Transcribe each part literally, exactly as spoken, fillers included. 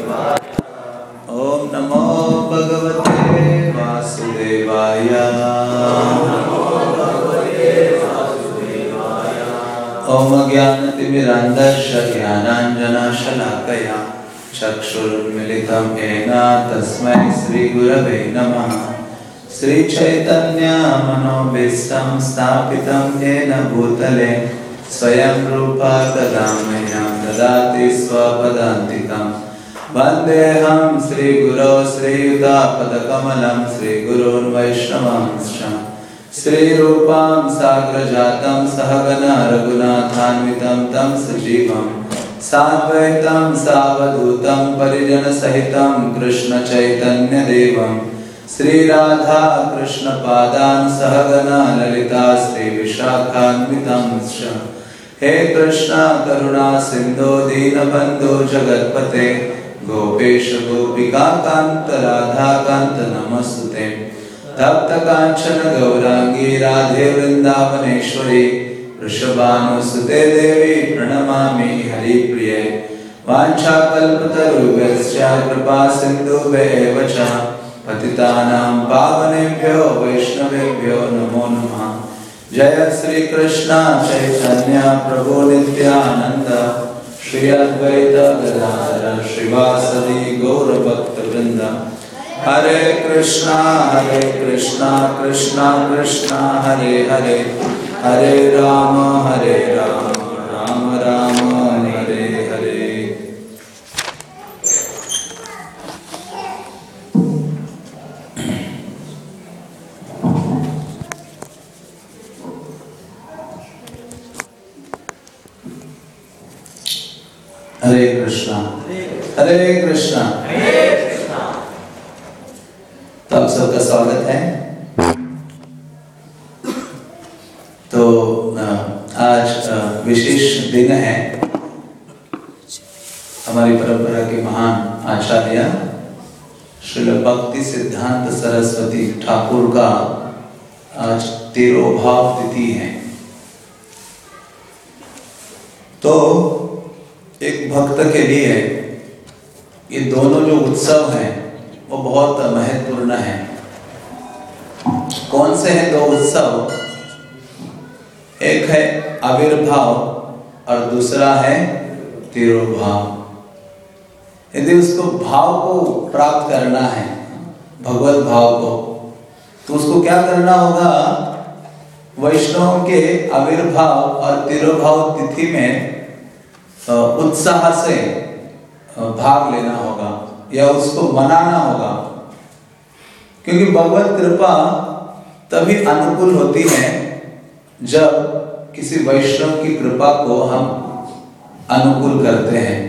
ओम नमो भगवते वासुदेवाय। ओम अज्ञानतिमिरान्धस्य ज्ञानाञ्जनशलाकया चक्षुरुन्मिलितं येन तस्मै श्रीगुरवे नमः। श्रीचैतन्यमनोभीष्टं स्थापितं येन भूतले स्वयं रूपा तदा मह्यं ददाति स्वपदान्तिकम्। वन्देऽहं श्रीगुरो श्रीयुतापदकमलं श्रीगुरून् वैष्णवांश्च श्रीरूपां साग्रजातं सहगना रघुनाथान्वितं तं सजीवं साद्वैतं सावधूतं परिजनसहितं कृष्णचैतन्यदेवं श्रीराधा कृष्णपादान् सहगना ललिता श्रीविशाखान्वितं च। हे कृष्णा करुणा सिंधो दीनबंधो जगत्पते गोपेश गोपिका कांत राधा कांत नमस्तुते। तप्त कांचन गौरांगी राधे वृंदावनेश्वरी वृषभानुसुते देवी प्रणमामि हरिप्रिये। वाञ्छाकल्पतरुभ्यश्च कृपा सिन्धुभ्येव च पतितानां पावनेभ्यो वैष्णवेभ्यो नमो नमः। जय श्री कृष्ण चैतन्य प्रभु नित्यानंद श्री अद्वैत गदाधर श्रीवासदि गौर भक्त वृंद। हरे कृष्णा हरे कृष्णा कृष्णा कृष्णा हरे हरे हरे राम हरे राम राम राम हरे हरे। हरे कृष्णा हरे कृष्णा। तो आप सबका स्वागत है। तो आज विशेष दिन है। हमारी परंपरा के महान आचार्य श्रील भक्ति सिद्धांत सरस्वती ठाकुर का आज तिरोभाव तिथि है। तो एक भक्त के लिए ये दोनों जो उत्सव हैं वो बहुत महत्वपूर्ण है। कौन से हैं दो उत्सव? एक है आविर्भाव और दूसरा है तिरोभाव। यदि उसको भाव को प्राप्त करना है, भगवत भाव को, तो उसको क्या करना होगा? वैष्णव के आविर्भाव और तिरोभाव तिथि में उत्साह से भाग लेना होगा या उसको मनाना होगा, क्योंकि भगवत कृपा तभी अनुकूल होती है जब किसी वैष्णव की कृपा को हम अनुकूल करते हैं।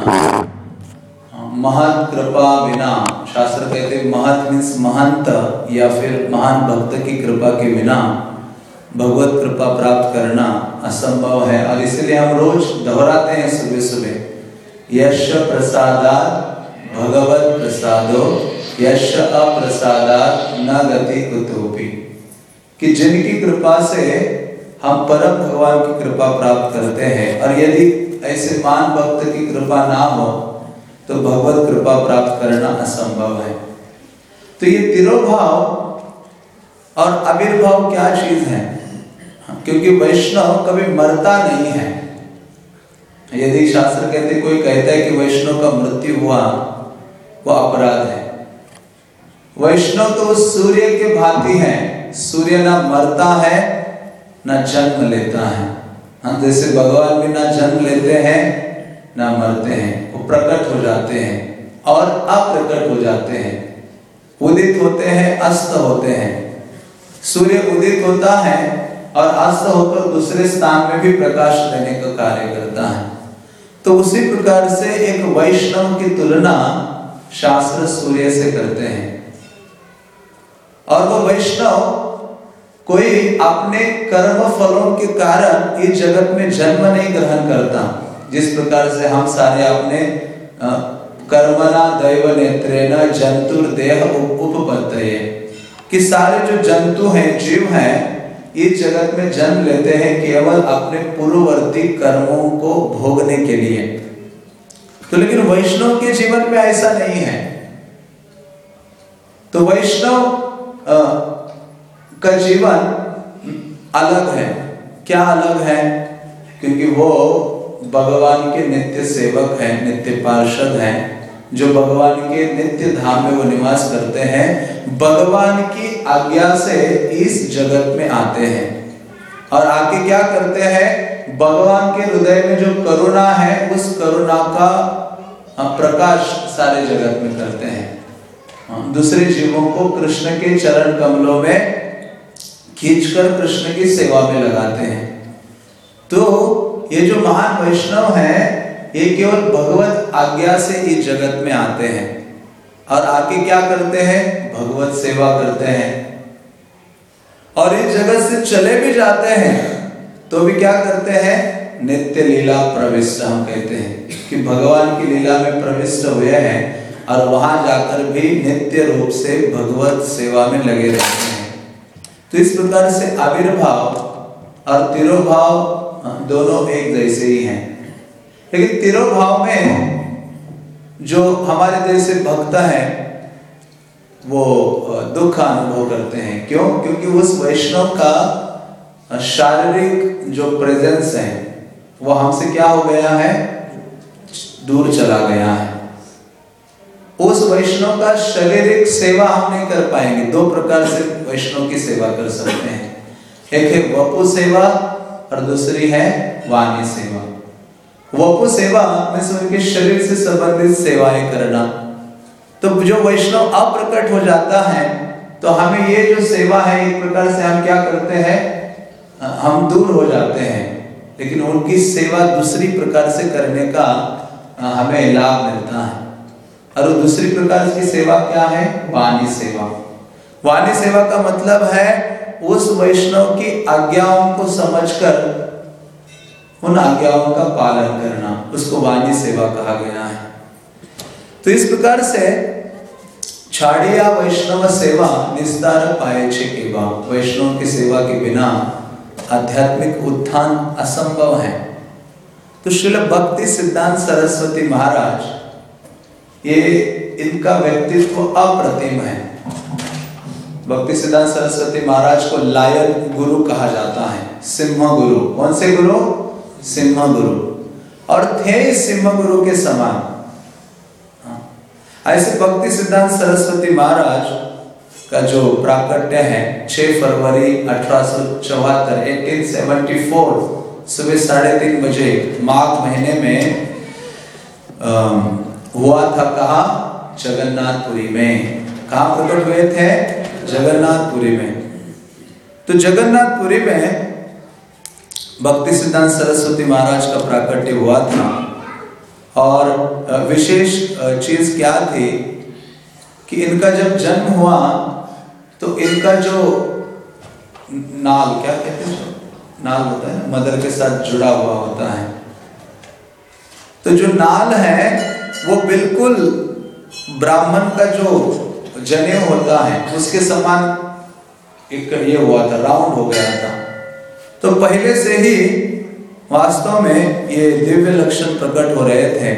महत कृपा बिना, शास्त्र कहते हैं महत मीन्स महंत या फिर महान भक्त की कृपा के बिना भगवत कृपा प्राप्त करना असंभव है। और इसलिए हम रोज दोहराते हैं सुबह सुबह, यश प्रसादात् भगवत प्रसादो यश अप्रसादात् न गति कुतोपि, कि जिनकी कृपा से हम परम भगवान की कृपा प्राप्त करते हैं, और यदि ऐसे महान भक्त की कृपा ना हो तो भगवत कृपा प्राप्त करना असंभव है। तो ये तिरोभाव और आविर्भाव क्या चीज है? क्योंकि वैष्णव कभी मरता नहीं है। यदि शास्त्र कहते, कोई कहता है कि वैष्णव का मृत्यु हुआ, वो अपराध है। वैष्णव तो सूर्य के भांति है, सूर्य ना मरता है ना जन्म लेता है। हम जैसे भगवान भी ना जन्म लेते हैं ना मरते हैं, वो प्रकट हो जाते हैं और अप्रकट हो जाते हैं, उदित होते हैं अस्त होते हैं। सूर्य उदित होता है और अस्त होकर दूसरे स्थान में भी प्रकाश देने का कार्य करता है। तो उसी प्रकार से एक वैष्णव की तुलना शास्त्र सूर्य से करते हैं। और वो वैष्णव कोई अपने कर्म फलों के कारण इस जगत में जन्म नहीं ग्रहण करता, जिस प्रकार से हम सारे अपने कर्मणा दैव नेत्रेण जंतुर्देह उपपत्तये, कि सारे जो जंतु हैं, जीव हैं, इस जगत में जन्म लेते हैं केवल अपने पूर्ववर्ती कर्मों को भोगने के लिए। तो लेकिन वैष्णव के जीवन में ऐसा नहीं है। तो वैष्णव का जीवन अलग है। क्या अलग है? क्योंकि वो भगवान के नित्य सेवक हैं, नित्य पार्षद हैं, जो भगवान के नित्य धाम में वो निवास करते हैं, भगवान की आज्ञा से इस जगत में आते हैं और आके क्या करते हैं? भगवान के हृदय में जो करुणा है उस करुणा का प्रकाश सारे जगत में करते हैं। दूसरे जीवों को कृष्ण के चरण कमलों में खींचकर कृष्ण की सेवा में लगाते हैं। तो ये जो महान वैष्णव हैं, ये केवल भगवत आज्ञा से इस जगत में आते हैं और आके क्या करते हैं? भगवत सेवा करते हैं। और इस जगत से चले भी जाते हैं तो भी क्या करते हैं? नित्य लीला प्रविष्ट हम कहते हैं कि भगवान की लीला में प्रविष्ट हुए हैं और वहां जाकर भी नित्य रूप से भगवत सेवा में लगे रहते हैं। तो इस प्रकार से आविर्भाव और तिरोभाव दोनों एक जैसे ही हैं। लेकिन तिरोभाव में जो हमारे जैसे भक्त हैं वो दुख अनुभव करते हैं। क्यों? क्योंकि उस वैष्णव का शारीरिक जो प्रेजेंस है वो हमसे क्या हो गया है? दूर चला गया है। उस वैष्णव का शारीरिक सेवा हम नहीं कर पाएंगे। दो प्रकार से वैष्णव की सेवा कर सकते हैं, एक है वपु सेवा और दूसरी है वाणी सेवा। वपु सेवा में उनके शरीर से संबंधित सेवाएं करना। तो जो वैष्णव अप्रकट हो जाता है तो हमें ये जो सेवा है एक प्रकार से हम क्या करते हैं? हम दूर हो जाते हैं, लेकिन उनकी सेवा दूसरी प्रकार से करने का हमें लाभ मिलता है। और दूसरी प्रकार की सेवा क्या है? वाणी सेवा। वाणी सेवा का मतलब है उस वैष्णव की आज्ञाओं को समझकर उन आज्ञाओं का पालन करना, उसको वाणी सेवा कहा गया है। तो इस प्रकार से छाड़िया वैष्णव सेवा निस्तार पाए छे केवा। वैष्णव की सेवा के बिना आध्यात्मिक उत्थान असंभव है। तो श्रील भक्ति सिद्धांत सरस्वती महाराज, ये इनका व्यक्तित्व अप्रतिम है। भक्ति सिद्धांत सरस्वती महाराज को लायन गुरु कहा जाता है, सिंह गुरु। कौन से गुरु? सिंह गुरु। और थे सिंह गुरु के समान। ऐसे भक्ति सिद्धांत सरस्वती महाराज का जो प्राकट्य है छह फरवरी अठारह सौ चौहत्तर अठारह सौ चौहत्तर सुबह साढ़े तीन बजे माघ महीने में हुआ था। कहा? जगन्नाथपुरी में। कहाँ प्रकट हुए थे? जगन्नाथपुरी में। तो जगन्नाथपुरी में भक्ति सिद्धांत सरस्वती महाराज का प्राकट्य हुआ था। और विशेष चीज क्या थी कि इनका जब जन्म हुआ तो इनका जो नाल, क्या कहते हैं, नाल होता है, मदर के साथ जुड़ा हुआ होता है, तो जो नाल है वो बिल्कुल ब्राह्मण का जो जनेऊ होता है उसके समान एक ये हुआ था, राउंड हो गया था। तो पहले से ही वास्तव में ये दिव्य लक्षण प्रकट हो रहे थे।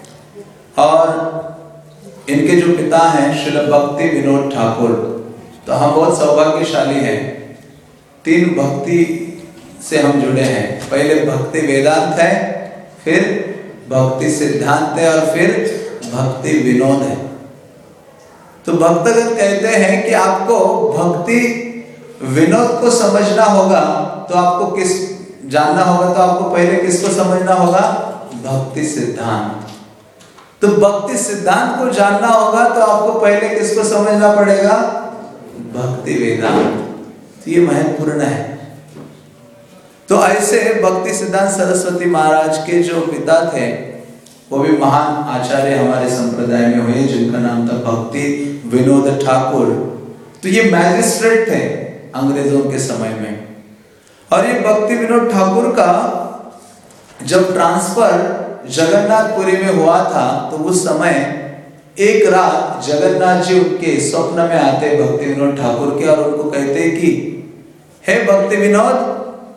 और इनके जो पिता हैं श्रील भक्ति विनोद ठाकुर, तो हम बहुत सौभाग्यशाली हैं। तीन भक्ति से हम जुड़े हैं। पहले भक्ति वेदांत है, फिर भक्ति सिद्धांत है और फिर भक्ति विनोद है। तो भक्तगण कहते हैं कि आपको भक्ति विनोद को समझना होगा तो आपको किस जानना होगा तो आपको पहले किसको समझना होगा? भक्ति सिद्धांत। तो भक्ति सिद्धांत को जानना होगा तो आपको पहले किसको समझना पड़ेगा? भक्ति वेदांत। तो ये महत्वपूर्ण है। तो ऐसे भक्ति सिद्धांत सरस्वती महाराज के जो पिता थे वो भी महान आचार्य हमारे संप्रदाय में हुए, जिनका नाम था भक्ति विनोद ठाकुर। तो ये मैजिस्ट्रेट थे अंग्रेजों के समय में। और ये भक्ति विनोद ठाकुर का जब ट्रांसफर जगन्नाथपुरी में हुआ था तो उस समय एक रात जगन्नाथ जी उनके स्वप्न में आते भक्ति विनोद ठाकुर के और उनको कहते कि हे भक्ति विनोद,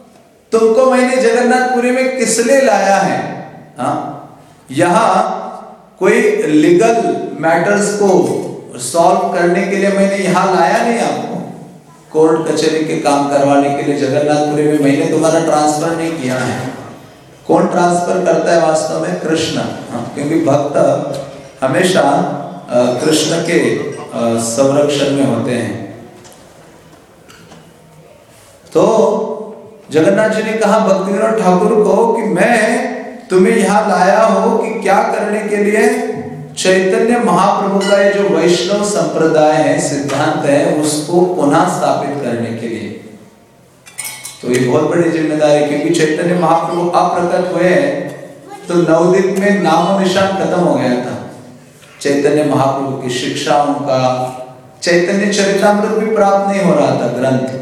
तुमको मैंने जगन्नाथपुरी में किस लिए लाया है? हाँ, यहाँ कोई लीगल मैटर्स को सॉल्व करने के लिए मैंने यहाँ लाया नहीं आपको। कोर्ट कचहरी के काम करवाने के लिए जगन्नाथपुरी में मैंने तुम्हारा ट्रांसफर नहीं किया है। कौन ट्रांसफर करता है वास्तव में? कृष्ण। क्योंकि भक्त हमेशा कृष्ण के संरक्षण में होते हैं। तो जगन्नाथ जी ने कहा भक्ति विनोद ठाकुर को कि मैं तुम्हें यहाँ लाया हूं कि क्या करने के लिए? चैतन्य महाप्रभु का ये जो वैष्णव संप्रदाय है, सिद्धांत है, उसको पुनः स्थापित करने के लिए। तो ये बहुत बड़ी जिम्मेदारी है, क्योंकि चैतन्य महाप्रभु अप्रकट हुए तो नवदीप में नामो निशान खत्म हो गया था। चैतन्य महाप्रभु की शिक्षाओं का चैतन्य चरितामृत भी प्राप्त नहीं हो रहा था ग्रंथ।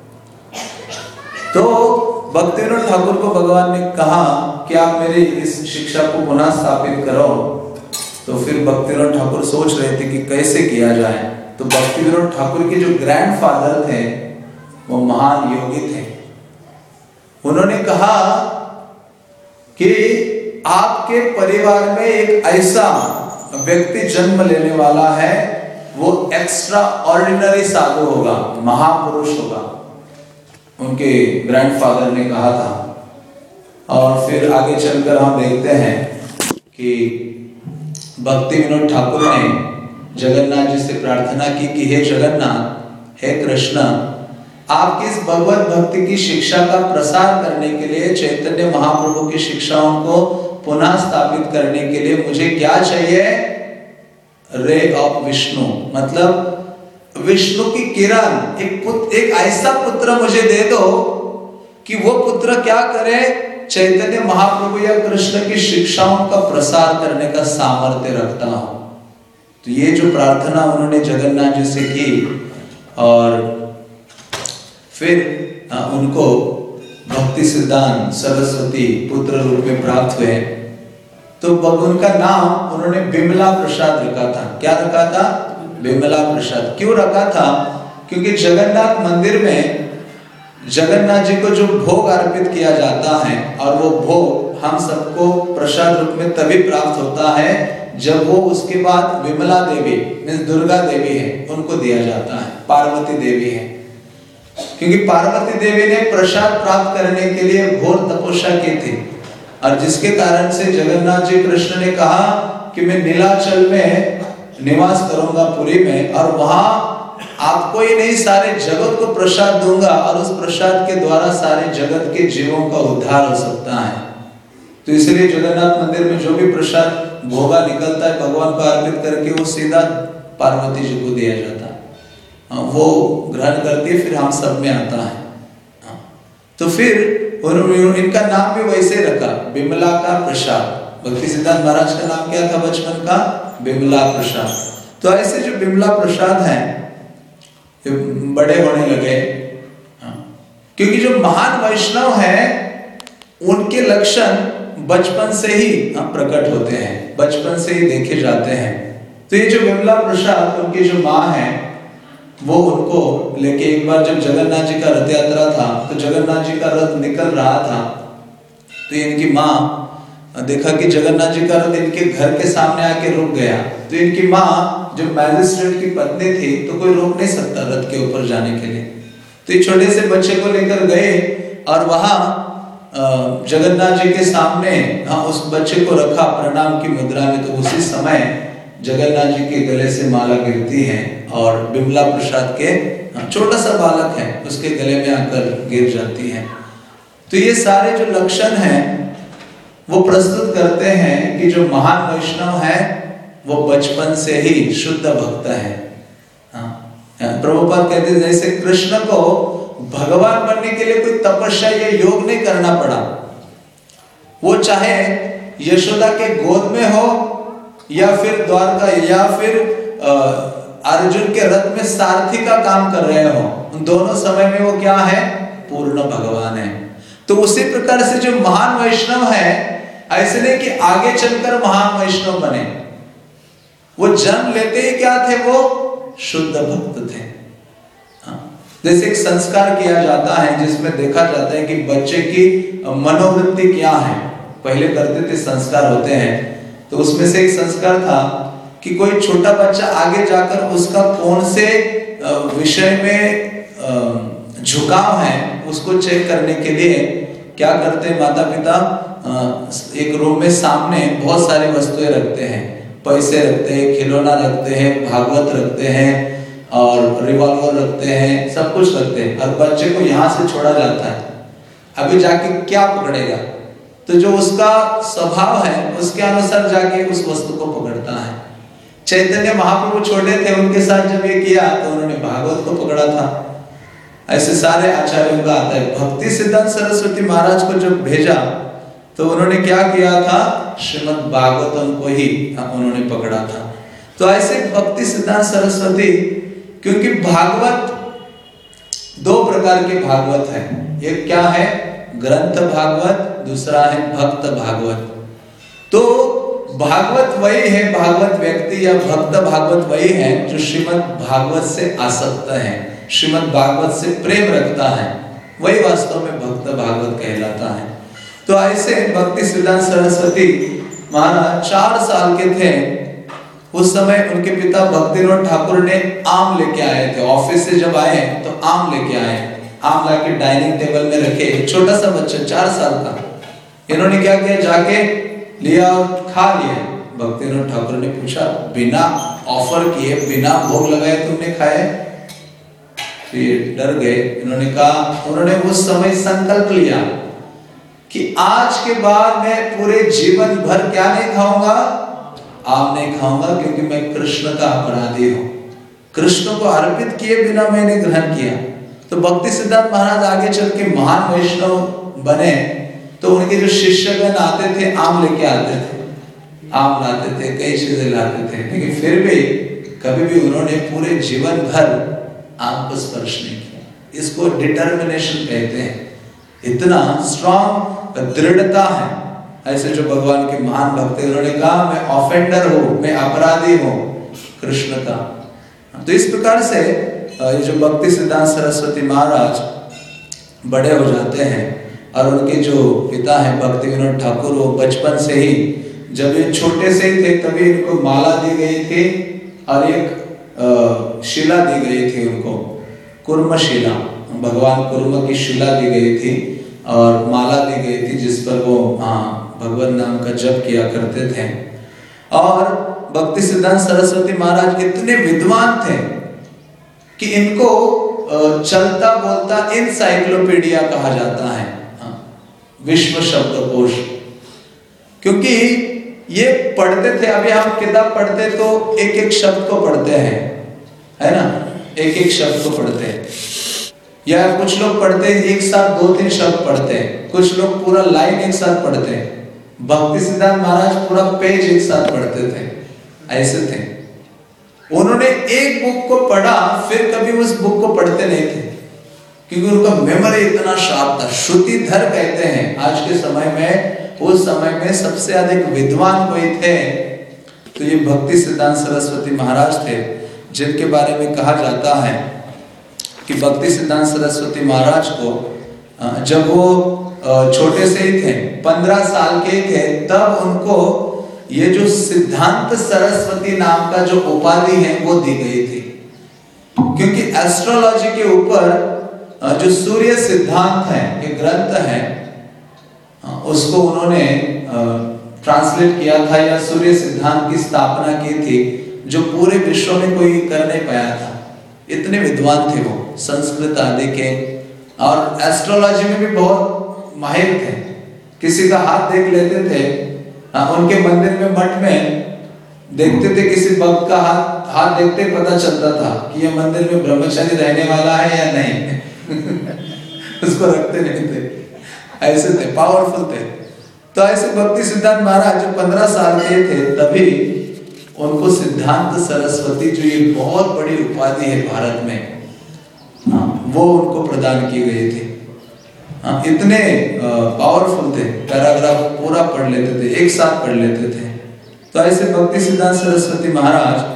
तो भक्ति विनोद ठाकुर को भगवान ने कहा कि आप मेरी इस शिक्षा को पुनः स्थापित करो। तो फिर भक्ति विनोद ठाकुर सोच रहे थे कि कैसे किया जाए। तो भक्ति विनोद ठाकुर के जो ग्रैंडफादर थे वो महान योगी थे। उन्होंने कहा कि आपके परिवार में एक ऐसा व्यक्ति जन्म लेने वाला है, वो एक्स्ट्रा ऑर्डिनरी साधु होगा, महापुरुष होगा, उनके ग्रैंडफादर ने कहा था। और फिर आगे चलकर हम देखते हैं कि भक्ति विनोद ठाकुर ने जगन्नाथ जी से प्रार्थना की कि हे जगन्नाथ, हे कृष्ण, आपकी इस भगवत भक्ति की शिक्षा का प्रसार करने के लिए, चैतन्य महाप्रभु की शिक्षाओं को पुनः स्थापित करने के लिए मुझे क्या चाहिए? रे ऑफ विष्णु, मतलब विष्णु की किरण, एक पुत्र, एक ऐसा पुत्र मुझे दे दो कि वो पुत्र क्या करे? चैतन्य महाप्रभु या कृष्ण की शिक्षाओं का प्रसार करने का सामर्थ्य रखता हो। तो ये जो प्रार्थना उन्होंने जगन्नाथ जी से की, और फिर उनको भक्ति सिद्धांत सरस्वती पुत्र रूप में प्राप्त हुए। तो उनका नाम उन्होंने बिमला प्रसाद रखा था। क्या रखा था? बिमला प्रसाद। क्यों रखा था? क्योंकि जगन्नाथ मंदिर में जगन्नाथ जी को जो भोग अर्पित किया जाता है, और वो भोग हम सबको प्रसाद रूप में तभी प्राप्त होता है जब वो उसके बाद विमला देवी, मीन्स दुर्गा देवी है, उनको दिया जाता है, पार्वती देवी है। क्योंकि पार्वती देवी ने प्रसाद प्राप्त करने के लिए घोर तपस्या की थी, और जिसके कारण से जगन्नाथ जी कृष्ण ने कहा कि मैं नीलाचल में निवास करूंगा पुरी में, और वहां आपको ही नहीं सारे जगत को प्रसाद दूंगा, और उस प्रसाद के द्वारा सारे जगत के जीवों का उद्धार हो सकता है। तो इसलिए जगन्नाथ मंदिर में जो भी प्रसाद भोगा निकलता है भगवान को अर्पित करके, वो सीधा पार्वती जी को दिया जाता है, वो ग्रहण करती है, फिर हम सब में आता है। तो फिर उन्होंने इनका नाम भी वैसे रखा, बिमला का प्रसाद। भक्ति सिद्धांत महाराज का नाम क्या था बचपन का? बिमला प्रसाद। तो ऐसे जो बिमला प्रसाद हैं बड़े होने लगे, क्योंकि जो महान वैष्णव हैं उनके लक्षण बचपन से ही प्रकट होते हैं, बचपन से ही देखे जाते हैं। तो ये जो बिमला प्रसाद, उनकी जो माँ है, वो उनको लेके एक बार जब जगन्नाथ जी का रथ यात्रा था, तो जगन्नाथ जी का रथ निकल रहा था, तो इनकी माँ देखा कि जगन्नाथ जी का रथ इनके घर के सामने आके रुक गया। तो इनकी माँ जो मैजिस्ट्रेट की पत्नी थी, तो कोई रोक नहीं सकता रथ के ऊपर जाने के लिए। तो ये छोटे से बच्चे को लेकर गए, और वहां जगन्नाथ जी के सामने हाँ उस बच्चे को रखा प्रणाम की मुद्रा में। तो उसी समय जगन्नाथ जी के गले से माला गिरती है, और बिमला प्रसाद के छोटा सा बालक है उसके गले में आकर गिर जाती है। तो ये सारे जो लक्षण हैं वो प्रस्तुत करते हैं कि जो महान वैष्णव है वो बचपन से ही शुद्ध भक्त है। प्रभुपाद कहते हैं जैसे कृष्ण को भगवान बनने के लिए कोई तपस्या या योग नहीं करना पड़ा, वो चाहे यशोदा के गोद में हो या फिर द्वारका या फिर अर्जुन के रथ में सारथी का काम कर रहे हो, उन दोनों समय में वो क्या है? पूर्ण भगवान है। तो उसी प्रकार से जो महान वैष्णव है, ऐसे नहीं कि आगे चलकर महान वैष्णव बने, वो जन्म लेते ही क्या थे? वो शुद्ध भक्त थे। जैसे एक संस्कार किया जाता है जिसमें देखा जाता है कि बच्चे की मनोवृत्ति क्या है, पहले करते थे संस्कार होते हैं, तो उसमें से एक संस्कार था कि कोई छोटा बच्चा आगे जाकर उसका कौन से विषय में झुकाव है उसको चेक करने के लिए क्या करते हैं माता पिता, एक रूम में सामने बहुत सारी वस्तुएं रखते हैं, पैसे रखते हैं, खिलौना रखते हैं, भागवत रखते हैं और रिवॉल्वर रखते हैं, सब कुछ रखते हैं और बच्चे को यहाँ से छोड़ा जाता है। अभी जाके क्या पकड़ेगा, तो जो उसका स्वभाव है उसके अनुसार जाके उस वस्तु को पकड़ता है। चैतन्य महाप्रभु छोटे थे, उनके साथ जब ये किया तो उन्होंने भागवत को पकड़ा था। ऐसे सारे आचार्यों का आता है। भक्ति सिद्धांत सरस्वती महाराज को जब भेजा तो उन्होंने क्या किया था, श्रीमद् भागवतम को ही उन्होंने पकड़ा था। तो ऐसे भक्ति सिद्धांत सरस्वती, क्योंकि भागवत दो प्रकार के भागवत है, एक क्या है ग्रंथ भागवत, दूसरा है भक्त भागवत। तो भागवत वही है, भागवत व्यक्ति या भक्त भागवत वही है जो श्रीमद् भागवत से आसक्त है, श्रीमद् भागवत से प्रेम रखता है, वही वास्तव में भक्त भागवत कहलाता है। तो ऐसे भक्ति सिद्धांत सरस्वती महाराज चार साल के थे उस समय उनके पिता भक्तिविनोद ठाकुर ने आम लेके आए थे। ऑफिस से जब आए तो आम लेके आए, आम लाके डाइनिंग टेबल में रखे। छोटा सा बच्चा चार साल का, इन्होंने क्या किया, जाके लिया और खा लिया। भक्तिविनोद ठाकुर ने पूछा, बिना ऑफर किए, बिना भोग लगाए तुमने खाए? तो ये डर गए। इन्होंने कहा, उन्होंने उस समय संकल्प लिया कि आज के बाद मैं पूरे जीवन भर क्या नहीं खाऊंगा, आम नहीं खाऊंगा, क्योंकि मैं कृष्ण का अपराधी हूं। कृष्ण को अर्पित किए बिना मैंने ग्रहण किया। तो भक्ति सिद्धांत महाराज आगे चल के महान वैष्णव बने। तो उनके जो शिष्यगण आते थे आम लेके आते थे, आम लाते थे, कई चीजें लाते थे, लेकिन फिर भी कभी भी उन्होंने पूरे जीवन भर आम को स्पर्श नहीं किया। इसको डिटर्मिनेशन कहते हैं, इतना स्ट्रॉन्ग दृढ़ता है। ऐसे जो भगवान के महान भक्त हैं, उन्होंने कहा मैं ऑफेंडर हूं, मैं अपराधी हूं कृष्ण का। तो इस प्रकार से ये जो भक्ति सिद्धांत सरस्वती महाराज बड़े हो जाते हैं और उनके जो पिता हैं भक्तिविनोद ठाकुर, वो बचपन से ही, जब ये छोटे से ही थे तभी इनको माला दी गई थी और एक शिला दी गई थी उनको, कुर्म शिला, भगवान कुर्म की शिला दी गई थी और माला दी गई थी जिस पर वो हाँ भगवान नाम का जप किया करते थे। और भक्ति सिद्धांत सरस्वती महाराज इतने विद्वान थे कि इनको चलता बोलता एनसाइक्लोपीडिया कहा जाता है, विश्व शब्दकोश, क्योंकि ये पढ़ते थे। अभी हम किताब पढ़ते तो एक एक शब्द को पढ़ते हैं, है ना, एक एक शब्द को पढ़ते हैं, या कुछ लोग पढ़ते हैं एक साथ दो तीन शब्द पढ़ते हैं, कुछ लोग पूरा लाइन एक साथ पढ़ते हैं। भक्ति सिद्धांत महाराज पूरा पेज एक साथ पढ़ते थे, ऐसे थे। उन्होंने एक बुक को पढ़ा फिर कभी उस बुक को पढ़ते नहीं थे, क्योंकि उनका मेमोरी इतना शार्प था। श्रुतिधर कहते हैं आज के समय में, उस समय में सबसे अधिक विद्वान कोई थे तो ये भक्ति सिद्धांत सरस्वती महाराज थे, जिनके बारे में कहा जाता है कि भक्ति सिद्धांत सरस्वती महाराज को जब वो छोटे से ही थे, पंद्रह साल के थे, तब उनको ये जो सिद्धांत सरस्वती नाम का जो उपाधि है वो दी गई थी। क्योंकि एस्ट्रोलॉजी के ऊपर जो सूर्य सिद्धांत है, एक ग्रंथ है, उसको उन्होंने ट्रांसलेट किया था या सूर्य सिद्धांत की स्थापना की थी, जो पूरे विश्व में कोई कर नहीं पाया था। इतने विद्वान थे वो, संस्कृत आदि के, और एस्ट्रोलॉजी में भी बहुत माहिर थे। किसी का हाथ देख लेते थे, उनके मंदिर में मठ में देखते थे, किसी भक्त का हाथ हाथ देखते पता चलता था कि ये मंदिर में ब्रह्मचारी रहने वाला है या नहीं उसको रखते नहीं थे, ऐसे थे, पावरफुल थे। तो ऐसे भक्ति सिद्धांत महाराज जब पंद्रह साल के थे तभी उनको सिद्धांत सरस्वती, जो ये बहुत बड़ी उपाधि है भारत में, वो उनको प्रदान की गई थी। इतने पावरफुल थे, पैराग्राफ पूरा पढ़ लेते थे, एक साथ पढ़ लेते थे। तो ऐसे भक्ति सिद्धांत सरस्वती महाराज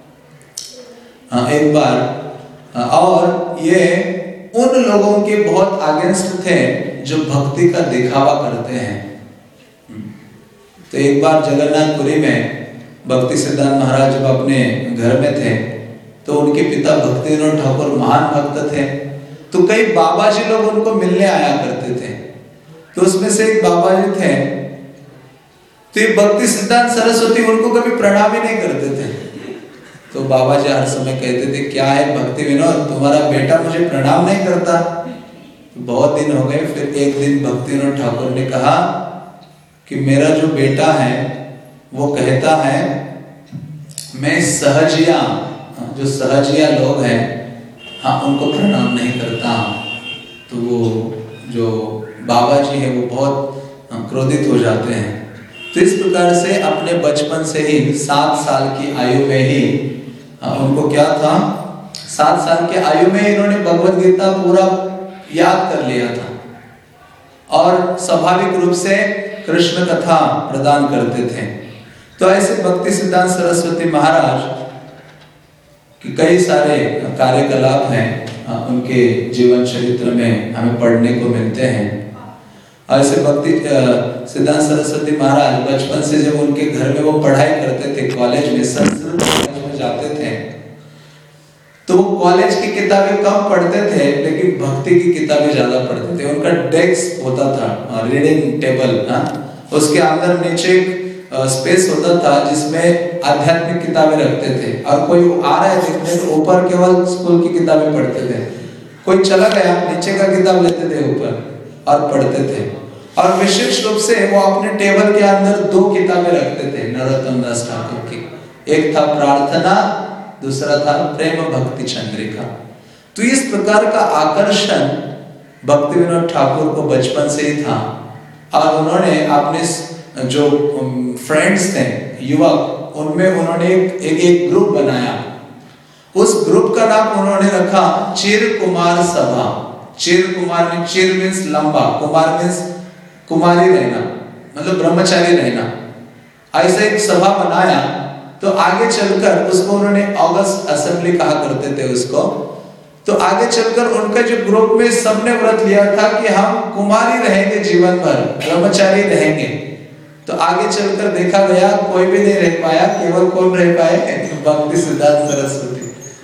एक बार, और ये उन लोगों के बहुत अगेंस्ट थे जो भक्ति का दिखावा करते हैं। तो एक बार जगन्नाथपुरी में भक्ति सिद्धांत महाराज जब अपने घर में थे तो उनके पिता भक्ति विनोद ठाकुर महान भक्त थे, तो कई बाबा जी लोग उनको मिलने आया करते थे। तो उसमें से एक बाबा जी थे, तो ये भक्ति सिद्धांत सरस्वती उनको कभी प्रणाम ही नहीं करते थे। तो बाबा जी हर समय कहते थे, क्या है भक्ति विनोद, तुम्हारा बेटा मुझे प्रणाम नहीं करता। तो बहुत दिन हो गए, फिर एक दिन भक्ति विनोद ठाकुर ने कहा कि मेरा जो बेटा है वो कहता है मैं सहजिया, जो सहजिया लोग हैं हाँ उनको प्रणाम नहीं करता। तो वो जो बाबा जी है वो बहुत क्रोधित हो जाते हैं। तो इस प्रकार से अपने बचपन से ही सात साल की आयु में ही उनको क्या था, सात साल के आयु में इन्होंने भगवद गीता पूरा याद कर लिया था और स्वाभाविक रूप से कृष्ण कथा प्रदान करते थे। तो ऐसे भक्ति सिद्धांत सरस्वती महाराज कि कई सारे कार्यकलाप हैं उनके जीवन चरित्र में हमें पढ़ने को मिलते हैं। ऐसे भक्ति सिद्धांत सरस्वती महाराज बचपन से जब उनके घर में वो पढ़ाई करते थे, कॉलेज में संस्कृत कॉलेज में जाते थे, तो वो कॉलेज की किताबें कम पढ़ते थे लेकिन भक्ति की किताबें ज्यादा पढ़ते थे। उनका डेस्क होता था, रीडिंग टेबल, उसके अंदर नीचे स्पेस होता था जिसमें आध्यात्मिक किताबें रखते थे और कोई आ रहा है देखने तो ऊपर केवल स्कूल की किताबें पढ़ते थे, कोई चला गया नीचे का किताब लेते थे ऊपर और पढ़ते थे। और विशेष रूप से वो अपने टेबल के अंदर दो किताबें रखते थे नरोत्तम दास ठाकुर की, एक था प्रार्थना, दूसरा था प्रेम भक्ति चंद्रिका। तो इस प्रकार का आकर्षण भक्ति विनोद ठाकुर को बचपन से ही था और उन्होंने अपने जो फ्रेंड्स थे युवक उनमें उन्होंने एक एक, एक ग्रुप बनाया। उस ग्रुप का नाम उन्होंने रखा चिर कुमार सभा। चिर कुमार में चिर मीन्स लंबा, कुमार मीन्स कुमारी रहना, मतलब ब्रह्मचारी रहना। ऐसा एक सभा बनाया तो आगे चलकर उसको उन्होंने अगस्त असेंबली कहा करते थे उसको। तो आगे चलकर उनका जो ग्रुप में सबने व्रत लिया था कि हम कुमारी रहेंगे जीवन भर, ब्रह्मचारी रहेंगे। तो आगे चलकर देखा गया कोई भी नहीं रह पाया, केवल कौन रह पाए, भक्ति सिद्धांत सरस्वती।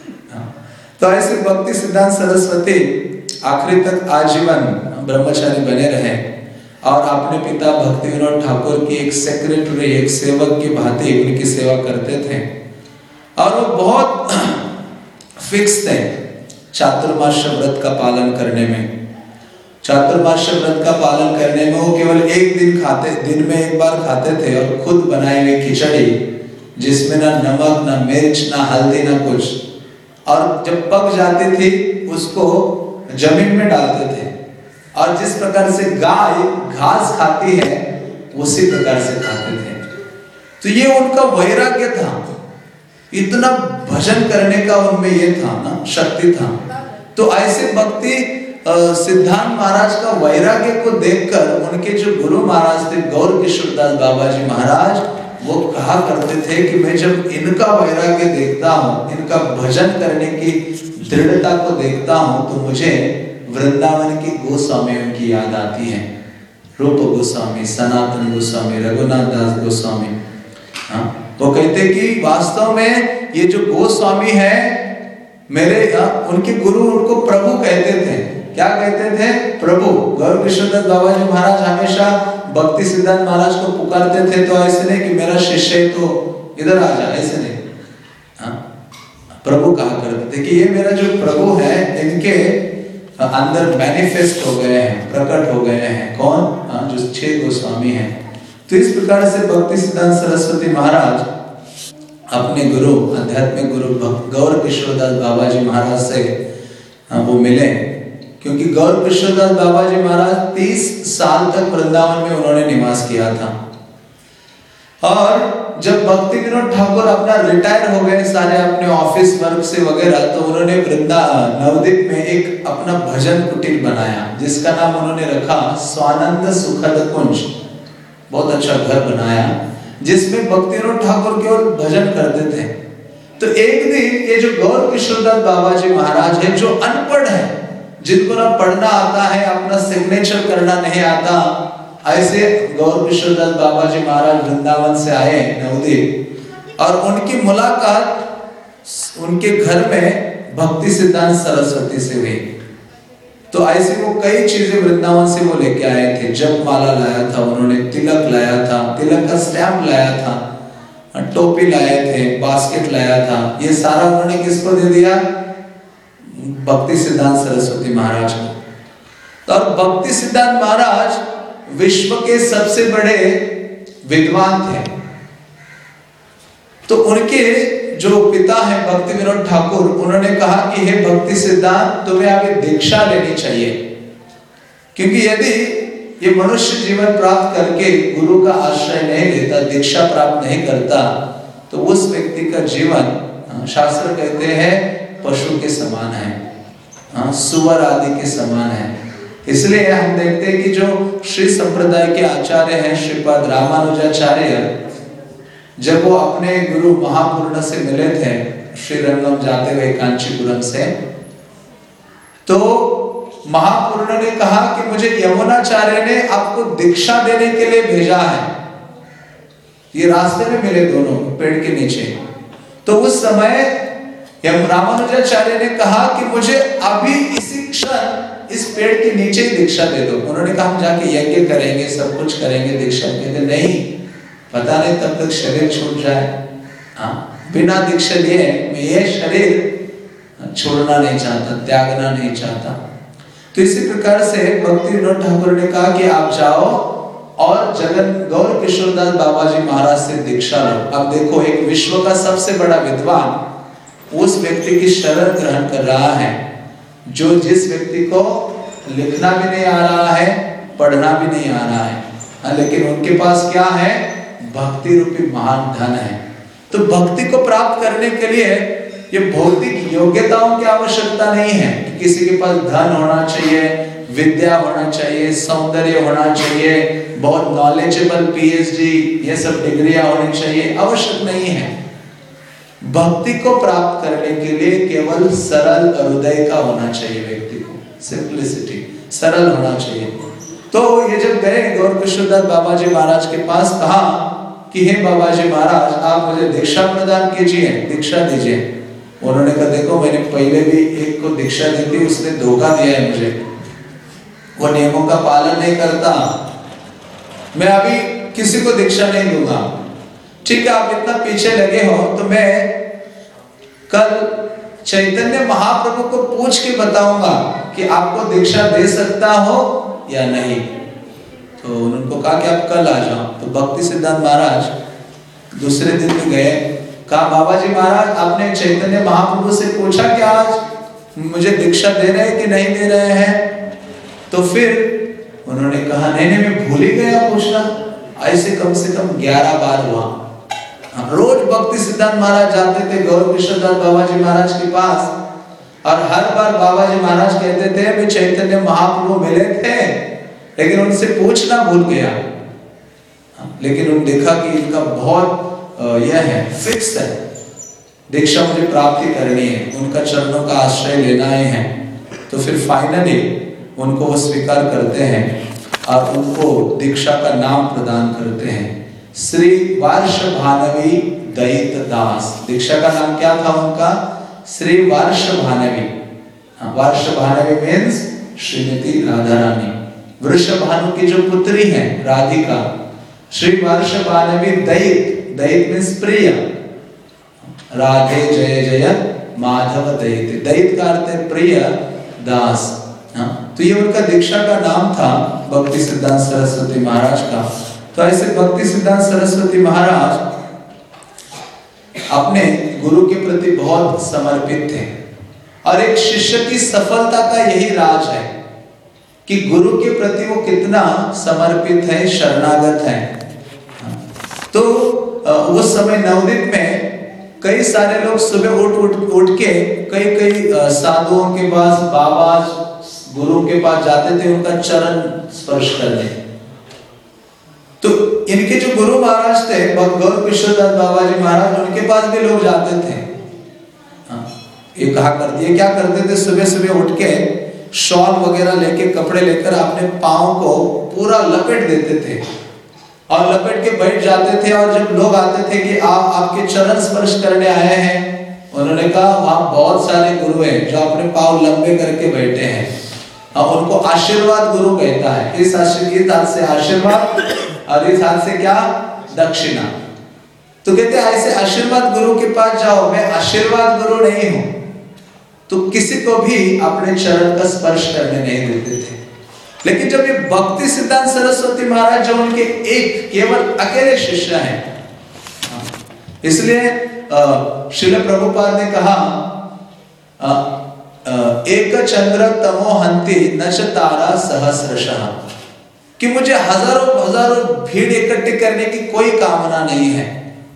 तो ऐसे भक्ति सिद्धांत सरस्वती आखिरी तक आजीवन ब्रह्मचारी बने रहे और अपने पिता भक्ति विनोद ठाकुर की एक सेक्रेटरी, एक सेवक की भांति उनकी सेवा करते थे। और वो बहुत फिक्स थे चातुर्मास्य व्रत का पालन करने में। चातुर्मास्य व्रत का पालन करने में वो केवल एक दिन खाते, दिन में एक बार खाते थे और खुद बनाई हुई खिचड़ी जिसमें ना नमक ना मिर्च ना हल्दी ना कुछ, और जब पक जाती थी उसको जमीन में डालते थे और जिस प्रकार से गाय घास खाती है उसी प्रकार से खाते थे। तो ये उनका वैराग्य था, इतना भजन करने का उनमें ये था ना, शक्ति था। तो ऐसे भक्ति सिद्धांत महाराज का वैराग्य को देखकर उनके जो गुरु महाराज थे गौर किशोरदास बाबा जी महाराज, वो कहा करते थे कि मैं जब इनका वैराग्य देखता हूँ, इनका भजन करने की दृढ़ता को देखता हूँ तो मुझे वृंदावन की गोस्वामियों की याद आती है। रूप गोस्वामी, सनातन गोस्वामी, रघुनाथ दास गोस्वामी। हाँ, वो कहते कि वास्तव में ये जो गोस्वामी है मेरे आ, उनके गुरु उनको प्रभु कहते थे। क्या कहते थे? प्रभु। गौर किशोरदास बाबा जी महाराज हमेशा भक्ति सिद्धांत महाराज को पुकारते थे, तो ऐसे नहीं कि मेरा शिष्य है तो इधर आ जा, ऐसे नहीं। हाँ, प्रभु कहा करते थे कि ये मेरा जो प्रभु है इनके अंदर मैनिफेस्ट हो गए हैं, प्रकट हो गए हैं। कौन? हाँ, जो छह गोस्वामी हैं। तो इस प्रकार से भक्ति सिद्धांत सरस्वती महाराज अपने गुरु, आध्यात्मिक गुरु गौर किशोरदास बाबा जी महाराज से वो मिले, क्योंकि गौर किशोरदास बाबा जी महाराज तीस साल तक वृंदावन में उन्होंने निवास किया था। और जब भक्ति विनोद ठाकुर अपना रिटायर हो गए सारे अपने ऑफिस वर्क से वगैरह, तो उन्होंने वृंदा नवदीप में एक अपना भजन कुटीर बनाया जिसका नाम उन्होंने रखा स्वानंद सुखद कुंज। बहुत अच्छा घर बनाया जिसमें भक्ति विनोद ठाकुर केवल भजन करते थे। तो एक दिन ये जो गौर किशोरदास बाबा जी महाराज है, जो अनपढ़ है, जिनको ना पढ़ना आता है, अपना सिग्नेचर करना नहीं आता, ऐसे गौर किशोरदास बाबा जी महाराज वृंदावन से आए नवदीप, और उनकी मुलाकात उनके घर में भक्ति सिद्धांत सरस्वती से हुई। तो ऐसे वो कई चीजें वृंदावन से वो लेके आए थे। जप माला लाया था उन्होंने, तिलक लाया था, तिलक का स्टैम्प लाया था, टोपी लाए थे, बास्केट लाया था। ये सारा उन्होंने किसको दे दिया? भक्ति सिद्धांत सरस्वती महाराज को। और भक्ति सिद्धांत महाराज विश्व के सबसे बड़े विद्वान थे। तो उनके जो पिता हैं भक्ति विनोद ठाकुर, उन्होंने कहा कि हे भक्ति सिद्धांत, तुम्हें अभी दीक्षा लेनी चाहिए, क्योंकि यदि ये मनुष्य जीवन प्राप्त करके गुरु का आश्रय नहीं लेता, दीक्षा प्राप्त नहीं करता, तो उस व्यक्ति का जीवन शास्त्र कहते हैं पशु के समान है, सुअर आदि के समान है। इसलिए हम देखते हैं कि जो श्री संप्रदाय के आचार्य हैं श्रीपाद रामानुजाचार्य, जब वो अपने गुरु महापूर्ण से मिले थे श्रीरंगम जाते हुए कांचीपुरम से, तो महापूर्ण ने कहा कि मुझे यमुनाचार्य ने आपको दीक्षा देने के लिए भेजा है। ये रास्ते में मिले दोनों पेड़ के नीचे। तो उस समय रामानुजाचार्य ने कहा कि मुझे अभी इसी क्षण इस पेड़ के नीचे ही दीक्षा दे दो। उन्होंने कहा हम जाके यज्ञ करेंगे, सब कुछ करेंगे, दीक्षा कहते नहीं, पता नहीं तब तक शरीर छूट जाए। हाँ, बिना दीक्षा लिए मैं ये शरीर छोड़ना नहीं चाहता, त्यागना नहीं चाहता। तो इसी प्रकार से भक्ति विनोद ठाकुर ने कहा कि आप जाओ और जगन गौर किशोरदास बाबा जी महाराज से दीक्षा लो। अब देखो, एक विश्व का सबसे बड़ा विद्वान उस व्यक्ति की शरण ग्रहण कर रहा है जो जिस व्यक्ति को लिखना भी नहीं आ रहा है, पढ़ना भी नहीं आ रहा है, लेकिन उनके पास क्या है? भक्ति रूपी महान धन है। तो भक्ति को प्राप्त करने के लिए ये भौतिक योग्यताओं की आवश्यकता नहीं है कि किसी के पास धन होना चाहिए, विद्या होना चाहिए, सौंदर्य होना चाहिए, बहुत नॉलेजेबल पीएचडी ये सब डिग्रियां होनी चाहिए, आवश्यक नहीं है। भक्ति को प्राप्त करने के लिए केवल सरल हृदय का होना चाहिए व्यक्ति को, सिंपलिसिटी, सरल होना चाहिए। तो ये जब गए गौर किशोरदास बाबा जी महाराज के पास, कहा कि हे बाबा जी महाराज, आप मुझे दीक्षा प्रदान कीजिए, दीक्षा दीजिए। उन्होंने कहा देखो, मैंने पहले भी एक को दीक्षा दी थी, उसने धोखा दिया है मुझे, वो नियमों का पालन नहीं करता, मैं अभी किसी को दीक्षा नहीं दूंगा। ठीक है, आप इतना पीछे लगे हो तो मैं कल चैतन्य महाप्रभु को पूछ के बताऊंगा कि आपको दीक्षा दे सकता हो या नहीं। तो उनको कहा कि आप कल आ जाओ। तो भक्ति सिद्धांत महाराज दूसरे दिन में गए, कहा बाबा जी महाराज, आपने चैतन्य महाप्रभु से पूछा कि आज मुझे दीक्षा दे रहे हैं कि नहीं दे रहे हैं? तो फिर उन्होंने कहा नहीं नहीं मैं भूल ही गया पूछना। ऐसे कम से कम ग्यारह बार हुआ। रोज भक्ति सिद्धांत महाराज जाते थे गौर किशोरदास बाबा जी महाराज के पास, और हर बार बाबा जी महाराज कहते थे मैं चैतन्य महाप्रभु मिले थे, लेकिन उनसे पूछना भूल गया। लेकिन उन्होंने देखा कि इनका बहुत यह है, फिक्स है, दीक्षा मुझे प्राप्ति करनी है, उनका चरणों का आश्रय लेना है। तो फिर फाइनली उनको वो स्वीकार करते हैं और उनको दीक्षा का नाम प्रदान करते हैं, श्री वार्ष भानवी दयित दास। दीक्षा का नाम क्या था उनका? श्री वार्ष भानवी। वार्ष भानवी मीन्स श्रीमती राधा रानी, वृषभानु की जो पुत्री है राधिका। श्री वार्ष भानवी दयित, दयित मीन्स प्रिय, राधे जय जय माधव दयित, दयित का अर्थ है प्रिय, दास। तो ये उनका दीक्षा का नाम था भक्ति सिद्धांत सरस्वती महाराज का। तो ऐसे भक्ति सिद्धांत सरस्वती महाराज अपने गुरु के प्रति बहुत समर्पित थे, और एक शिष्य की सफलता का यही राज है कि गुरु के प्रति वो कितना समर्पित है, शरणागत है। तो उस समय नवदीप में कई सारे लोग सुबह उठ उठ उठ के कई कई साधुओं के पास, बाबा गुरु के पास जाते थे उनका चरण स्पर्श करने। तो इनके जो गुरु महाराज थे गौर किशोरदास बाबा जी महाराज, उनके पास भी लोग जाते थे। ये कहा करती है, क्या करते थे, सुबह सुबह उठ के शॉल वगैरह लेके, कपड़े लेकर अपने पाँव को पूरा लपेट देते थे और लपेट के बैठ जाते थे। और जब लोग आते थे कि आप आपके चरण स्पर्श करने आए हैं, उन्होंने कहा वहां बहुत सारे गुरु हैं जो अपने पाँव लंबे करके बैठे हैं, और उनको आशीर्वाद गुरु कहता है। इस आशीर्वाद से आशीर्वाद और इस हाथ से क्या, दक्षिणा। तो कहते हैं ऐसे आशीर्वाद गुरु के पास जाओ। मैं आशीर्वाद गुरु नहीं हूं, तो किसी को भी अपने चरण का स्पर्श करने नहीं देते थे। लेकिन जब ये भक्ति सिद्धांत सरस्वती महाराज जो उनके एक केवल अकेले शिष्य हैं, इसलिए श्रील प्रभुपाद ने कहा आ, आ, एक चंद्र तमो हंति न च तारा सहस्रशः, कि मुझे हजारों हजारों भीड़ इकट्ठी करने की कोई कामना नहीं है,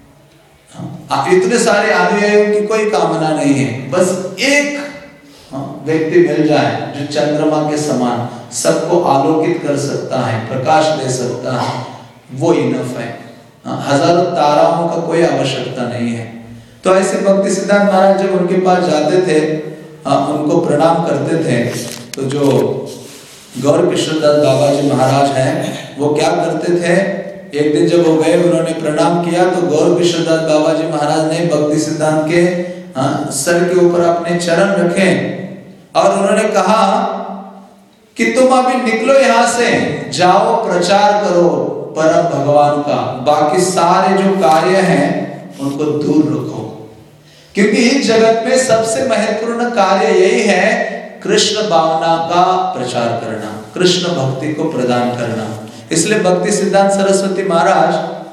इतने सारे अनुयायियों की कोई कामना नहीं है, बस एक व्यक्ति मिल जाए जो चंद्रमा के समान सबको आलोकित कर सकता है, प्रकाश दे सकता है, वो इनफ है। हजारों ताराओं का कोई आवश्यकता नहीं है। तो ऐसे भक्ति सिद्धांत महाराज जब उनके पास जाते थे, उनको प्रणाम करते थे, तो जो गौर किशोरदास बाबा जी महाराज हैं वो क्या करते थे, एक दिन जब वो गए, उन्होंने प्रणाम किया, तो गौर किशोरदास बाबा जी महाराज ने भक्ति सिद्धांत के हाँ, सर के ऊपर अपने चरण रखे और उन्होंने कहा कि तुम अभी निकलो यहां से, जाओ प्रचार करो परम भगवान का, बाकी सारे जो कार्य हैं उनको दूर रखो, क्योंकि इस जगत में सबसे महत्वपूर्ण कार्य यही है कृष्ण भावना का प्रचार करना, कृष्ण भक्ति को प्रदान करना। इसलिए भक्ति सिद्धांत सरस्वती महाराज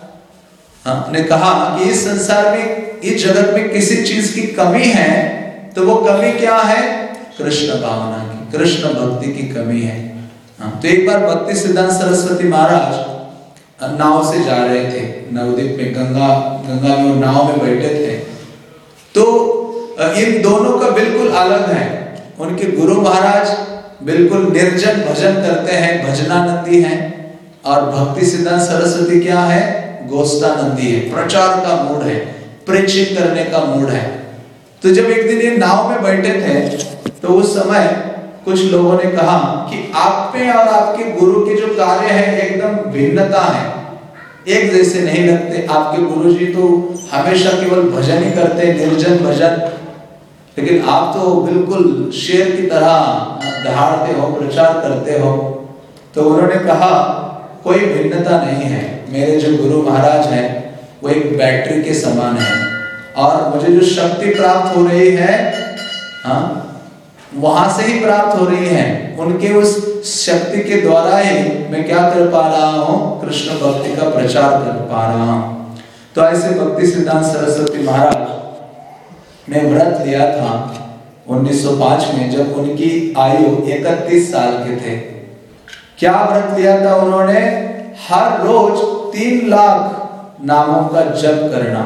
ने कहा कि इस संसार में, इस जगत में किसी चीज की कमी है तो वो कमी क्या है, कृष्ण भावना की, कृष्ण भक्ति की कमी है। तो एक बार भक्ति सिद्धांत सरस्वती महाराज नाव से जा रहे थे नवद्वीप में, गंगा गंगा में नाव में बैठे थे, तो इन दोनों का बिल्कुल अलग है। उनके गुरु महाराज बिल्कुल निर्जन भजन करते हैं, भजनानंदी हैं, और भक्ति सिद्धांत सरस्वती क्या है, गोष्ठानंदी है, प्रचार का मूड है, प्रीचिंग करने का मूड है। तो जब एक दिन ये नाव में बैठे थे तो उस समय कुछ लोगों ने कहा कि आप पे और आपके गुरु के जो कार्य है एकदम भिन्नता है, एक जैसे नहीं लगते। आपके गुरुजी तो हमेशा केवल भजन ही करते, निर्जन भजन, लेकिन आप तो बिल्कुल शेर की तरह दहाड़ते हो, प्रचार करते हो। तो उन्होंने कहा कोई भिन्नता नहीं है, मेरे जो गुरु महाराज हैं वो एक बैटरी के समान है, और मुझे जो शक्ति प्राप्त हो रही है हाँ वहां से ही प्राप्त हो रही है, उनके उस शक्ति के द्वारा ही मैं क्या कर पा रहा हूँ, कृष्ण भक्ति का प्रचार कर पा रहा हूँ। तो ऐसे भक्ति सिद्धांत सरस्वती महाराज ने व्रत लिया था उन्नीस सौ पाँच में, जब उनकी आयु इकतीस साल के थे। क्या व्रत लिया था उन्होंने, हर रोज तीन लाख नामों का जप करना,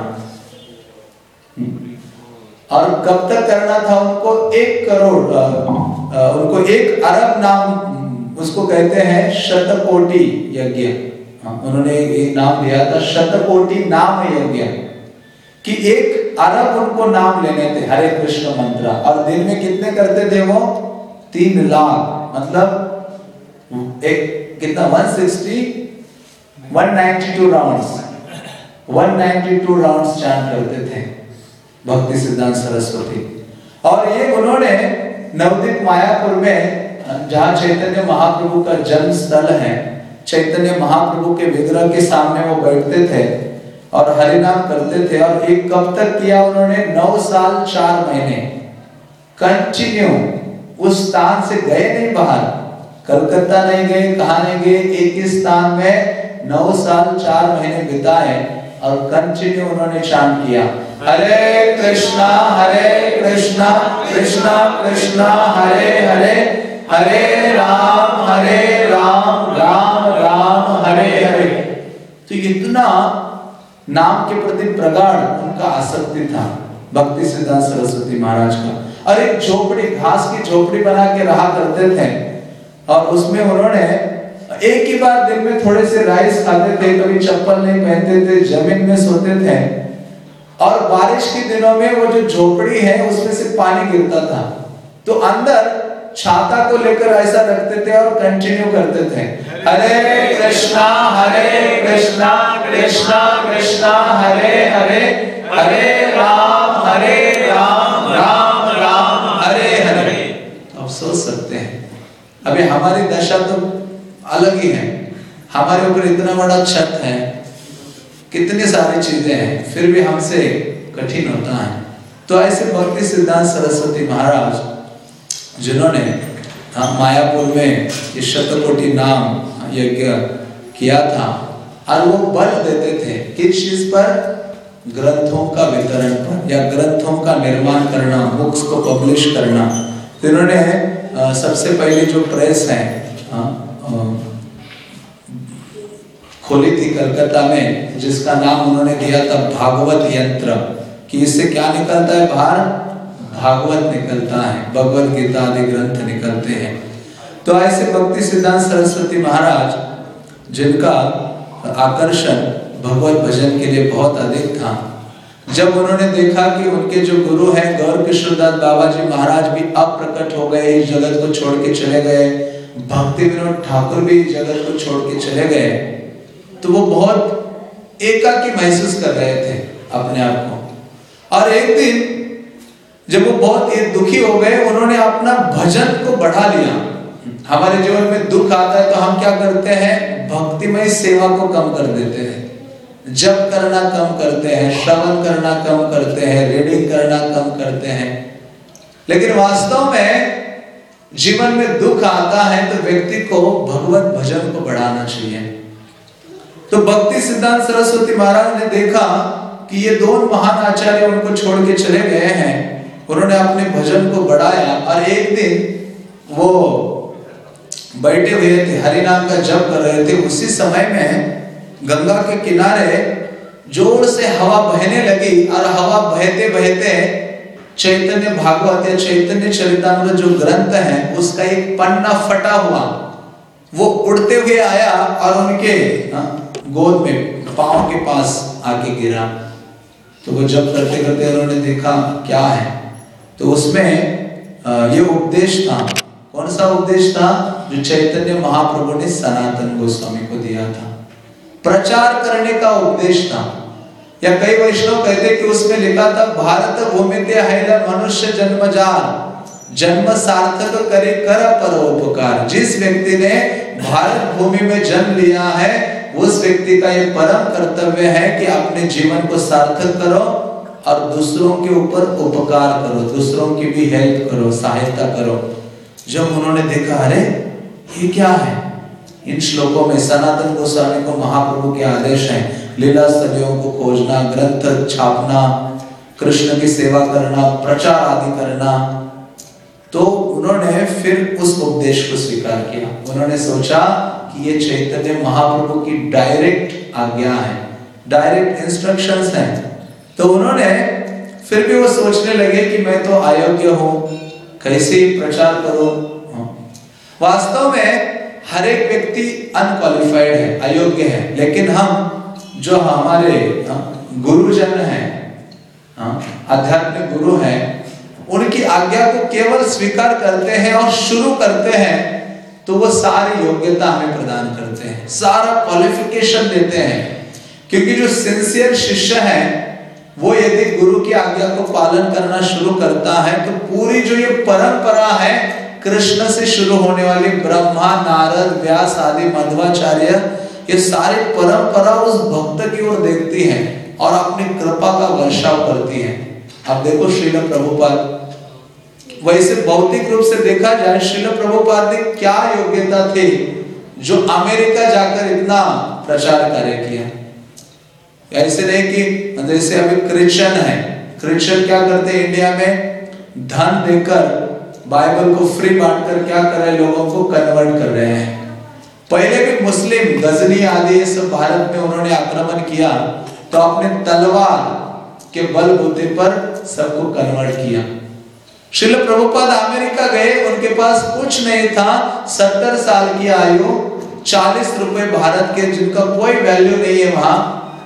और कब तक करना था उनको, एक करोड़ आ, आ, उनको एक अरब नाम, उसको कहते हैं शतकोटि यज्ञ। उन्होंने एक नाम दिया था शतकोटि नाम यज्ञ, कि एक अरब उनको नाम लेने थे, हरे कृष्ण मंत्र, और दिन में कितने करते थे वो, तीन लाख, मतलब एक कितना one sixty one ninety two rounds one ninety two rounds chant करते थे भक्ति सिद्धांत सरस्वती। और ये उन्होंने नवद्वीप मायापुर में, जहाँ चैतन्य महाप्रभु का जन्म स्थल है, चैतन्य महाप्रभु के विग्रह के सामने वो बैठते थे और हरिनाम करते थे। और एक कब तक किया उन्होंने, नौ साल चार महीने कंटिन्यू, उस स्थान से गए नहीं बाहर, कलकत्ता नहीं गए, कहाँ नहीं गए, एक ही स्थान में नौ साल चार महीने बिताए और कंटिन्यू उन्होंने चांट किया, हरे कृष्णा हरे कृष्णा कृष्णा कृष्णा हरे हरे, हरे राम हरे राम राम राम हरे हरे। तो इतना नाम के प्रति प्रगाढ़ उनका आसक्ति था भक्ति सिद्धांत सरस्वती महाराज का। और एक झोपड़ी, घास की झोपड़ी बना के रहा करते थे, और उसमें उन्होंने एक ही बार दिन में थोड़े से राइस खाते थे, कभी चप्पल नहीं पहनते थे, जमीन में सोते थे, और बारिश के दिनों में वो जो झोपड़ी है उसमें से पानी गिरता था, तो अंदर छाता को लेकर ऐसा रखते थे और कंटिन्यू करते थे, हरे कृष्णा हरे कृष्णा कृष्णा कृष्णा हरे हरे, हरे राम हरे राम राम राम हरे हरे। आप सोच सकते हैं अभी हमारी दशा तो अलग ही है, हमारे ऊपर इतना बड़ा छत है, कितनी सारी चीजें हैं, फिर भी हमसे कठिन होता है। तो ऐसे भक्ति सिद्धांत सरस्वती महाराज जिन्होंने मायापुर में ये शतकोटि नाम यज्ञ किया था, और वो बल देते थे किस चीज पर, ग्रंथों का वितरण पर या ग्रंथों का निर्माण करना, बुक्स को पब्लिश करना। तो इन्होंने सबसे पहले जो प्रेस है आ, आ, खोली थी कलकत्ता में, जिसका नाम उन्होंने दिया था भागवत यंत्र, कि इससे क्या निकलता है बाहर, भागवत निकलता है, भगवत गीता आदि ग्रंथ निकलते हैं। तो ऐसे भक्ति सिद्धांत सरस्वती महाराज जिनका आकर्षण भगवत भजन के लिए बहुत अधिक था, जब उन्होंने देखा कि उनके जो गुरु हैं गौर किशोरदास बाबा जी महाराज भी अप्रकट हो गए, इस जगत को छोड़ के चले गए, भक्ति विनोद ठाकुर भी इस जगत को छोड़ के चले गए, तो वो बहुत एकाकी महसूस कर रहे थे अपने आप को। और एक दिन जब वो बहुत दुखी हो गए, उन्होंने अपना भजन को बढ़ा लिया। हमारे जीवन में दुख आता है तो हम क्या करते हैं, भक्तिमय सेवा को कम कर देते हैं, जप करना कम करते हैं, श्रवण करना कम करते हैं, रीडिंग करना कम करते हैं। लेकिन वास्तव में जीवन में दुख आता है तो व्यक्ति को भगवत भजन को बढ़ाना चाहिए। तो भक्ति सिद्धांत सरस्वती महाराज ने देखा कि ये दो महान आचार्य उनको छोड़ के चले गए हैं, उन्होंने अपने भजन को बढ़ाया। और एक दिन वो बैठे हुए थे, हरि नाम का जप कर रहे थे, उसी समय में गंगा के किनारे जोर से हवा बहने लगी, और हवा बहते बहते चैतन्य भागवत या चैतन्य चरितामृत जो ग्रंथ है उसका एक पन्ना फटा हुआ, वो उड़ते हुए आया और उनके गोद में पांव के पास आके गिरा। तो वो जब करते करते उन्होंने देखा क्या है, तो उसमें ये उपदेश था। कौन सा उपदेश था? जो चैतन्य महाप्रभु ने सनातन गोस्वामी को दिया था, प्रचार करने का उपदेश था। या कई वैष्णव कहते कि उसमें लिखा था, भारत भूमिते हैला मनुष्य जन्मजार, जन्म सार्थक करे कर परोपकार। जिस व्यक्ति ने भारत भूमि में जन्म लिया है उस व्यक्ति का ये परम कर्तव्य है कि अपने जीवन को सार्थक करो और दूसरों के ऊपर उपकार करो, दूसरों की भी हेल्प करो, सहायता करो। जब उन्होंने देखा अरे ये क्या है, इन श्लोकों में सनातन गोस्वामी को महाप्रभु के आदेश हैं, लीला स्थलियों को खोजना, ग्रंथ छापना, कृष्ण की सेवा करना, प्रचार आदि करना। तो उन्होंने फिर उस उपदेश को स्वीकार किया। उन्होंने सोचा कि ये चैतन्य महाप्रभु की डायरेक्ट आज्ञा है, डायरेक्ट इंस्ट्रक्शंस हैं। तो उन्होंने फिर भी वो सोचने लगे कि मैं तो अयोग्य हूँ, कैसे प्रचार करूं। वास्तव में हर एक व्यक्ति अनक्वालिफाइड है, अयोग्य है, लेकिन हम जो हमारे गुरुजन हैं, आध्यात्मिक गुरु हैं, उनकी आज्ञा को केवल स्वीकार करते हैं और शुरू करते हैं तो वो सारी योग्यता हमें प्रदान करते हैं, सारा क्वालिफिकेशन देते हैं। क्योंकि जो सिंसियर शिष्य है वो यदि गुरु की आज्ञा को पालन करना शुरू करता है तो पूरी जो ये परंपरा है कृष्ण से शुरू होने वाली, ब्रह्मा, नारद, व्यास आदि मध्वाचार्य, ये सारी परंपरा उस भक्त की ओर देखती है और अपनी कृपा का वर्षाव करती है। अब देखो श्रील प्रभुपाद, वैसे भौतिक रूप से देखा जाए श्रील प्रभुपाद ने क्या योग्यता थी जो अमेरिका जाकर इतना प्रचार कार्य किया। ऐसे नहीं कि जैसे अभी क्रिश्चियन है, क्रिश्चियन क्या करते हैं इंडिया में, धन देकर बाइबल को फ्री बांटकर क्या कर रहे हैं, लोगों को कन्वर्ट कर रहे हैं। पहले भी मुस्लिम गजनी आदि सब भारत में उन्होंने आक्रमण किया तो अपने तलवार के बलबूते पर सबको कन्वर्ट किया। श्रील प्रभुपाद अमेरिका गए, उनके पास कुछ नहीं था, सत्तर साल की आयु, चालीस रुपए भारत के, जिनका कोई वैल्यू नहीं है वहां,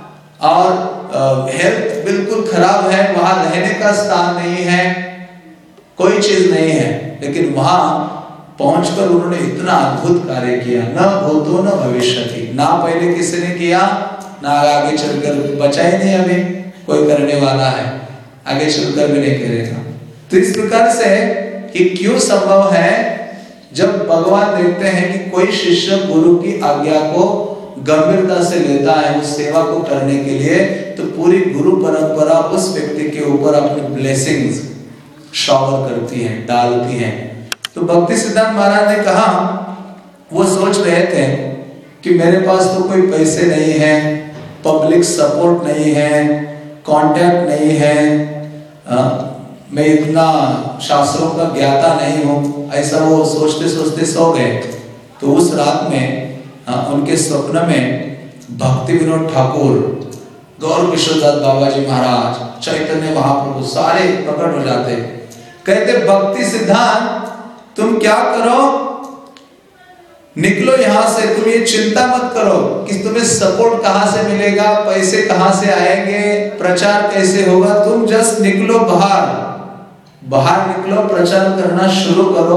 और हेल्थ बिल्कुल खराब है, वहां रहने का स्थान नहीं है, कोई चीज नहीं है। लेकिन वहां पहुंचकर उन्होंने इतना अद्भुत कार्य किया, न भूतो न भविष्यति, ना पहले किसी ने किया ना आगे चलकर, बचा ही नहीं अभी कोई करने वाला है, आगे चलकर भी नहीं करेगा। तो इस प्रकार से कि क्यों संभव है, जब भगवान देखते हैं कि कोई शिष्य गुरु की आज्ञा को गंभीरता से लेता है उस सेवा को करने के लिए, तो पूरी गुरु परंपरा उस व्यक्ति के ऊपर अपनी ब्लेसिंग्स शावर करती है, डालती है। तो भक्ति सिद्धांत महाराज ने कहा, वो सोच रहे थे कि मेरे पास तो कोई पैसे नहीं है, पब्लिक सपोर्ट नहीं है, कांटेक्ट नहीं है, आ, मैं इतना शास्त्रों का ज्ञाता नहीं हूँ, ऐसा वो सोचते सोचते सो गए। तो उस रात में आ, उनके स्वप्न में भक्ति विनोद ठाकुर, गौर किशोरदास बाबा जी महाराज, चैतन्य महाप्रभु सारे प्रकट हो जाते। कहते भक्ति सिद्धांत तुम क्या करो, निकलो यहां से, तुम ये चिंता मत करो कि तुम्हें सपोर्ट कहां से मिलेगा, पैसे कहां से आएंगे, प्रचार कैसे होगा, तुम जस्ट निकलो बाहर, बाहर निकलो, प्रचार करना शुरू करो,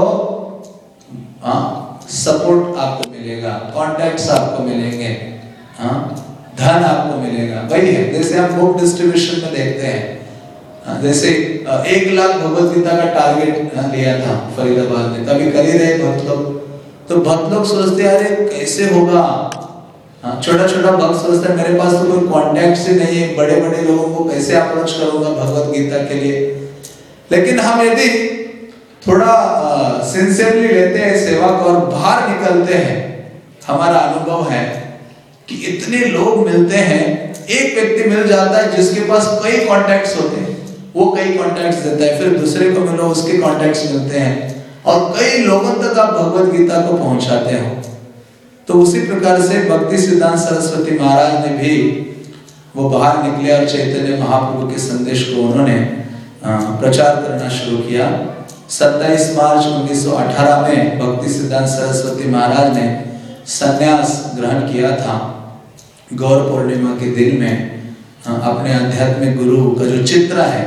हाँ सपोर्ट आपको मिलेगा, कॉन्टैक्ट्स आपको मिलेंगे, हाँ धन आपको मिलेगा। वही है जैसे हम बुक डिस्ट्रीब्यूशन में देखते हैं, जैसे एक लाख भगवत गीता का टारगेट लिया था फरीदाबाद में, तभी कर ही रहे भक्त लोग। तो भक्त लोग सोचते हैं अरे कैसे होगा, छोटा छोटा भक्त सोचते हैं मेरे पास तो कोई कॉन्टैक्ट ही नहीं है, बड़े बड़े लोगों को कैसे अप्रोच करूंगा भगवत गीता के लिए। लेकिन हम यदि थोड़ा सिंसियरली लेते हैं सेवा को और बाहर निकलते हैं, हमारा अनुभव है कि इतने लोग मिलते हैं, एक व्यक्ति मिल जाता है जिसके पास कई कॉन्टैक्ट्स होते हैं, वो कई कॉन्टैक्ट्स देता है, फिर दूसरे को मिलो उसके कॉन्टैक्ट्स मिलते हैं, और कई लोगों तक आप भगवत गीता को पहुंचाते हो। तो उसी प्रकार से भक्ति सिद्धांत सरस्वती महाराज ने भी वो बाहर निकले और चैतन्य महाप्रभु के संदेश को उन्होंने प्रचार करना शुरू किया। सत्ताईस मार्च उन्नीस सौ अठारह में भक्ति सिद्धांत सरस्वती महाराज ने संन्यास ग्रहण किया था। गौर पूर्णिमा के दिन में अपने आध्यात्मिक गुरु का जो चित्र है,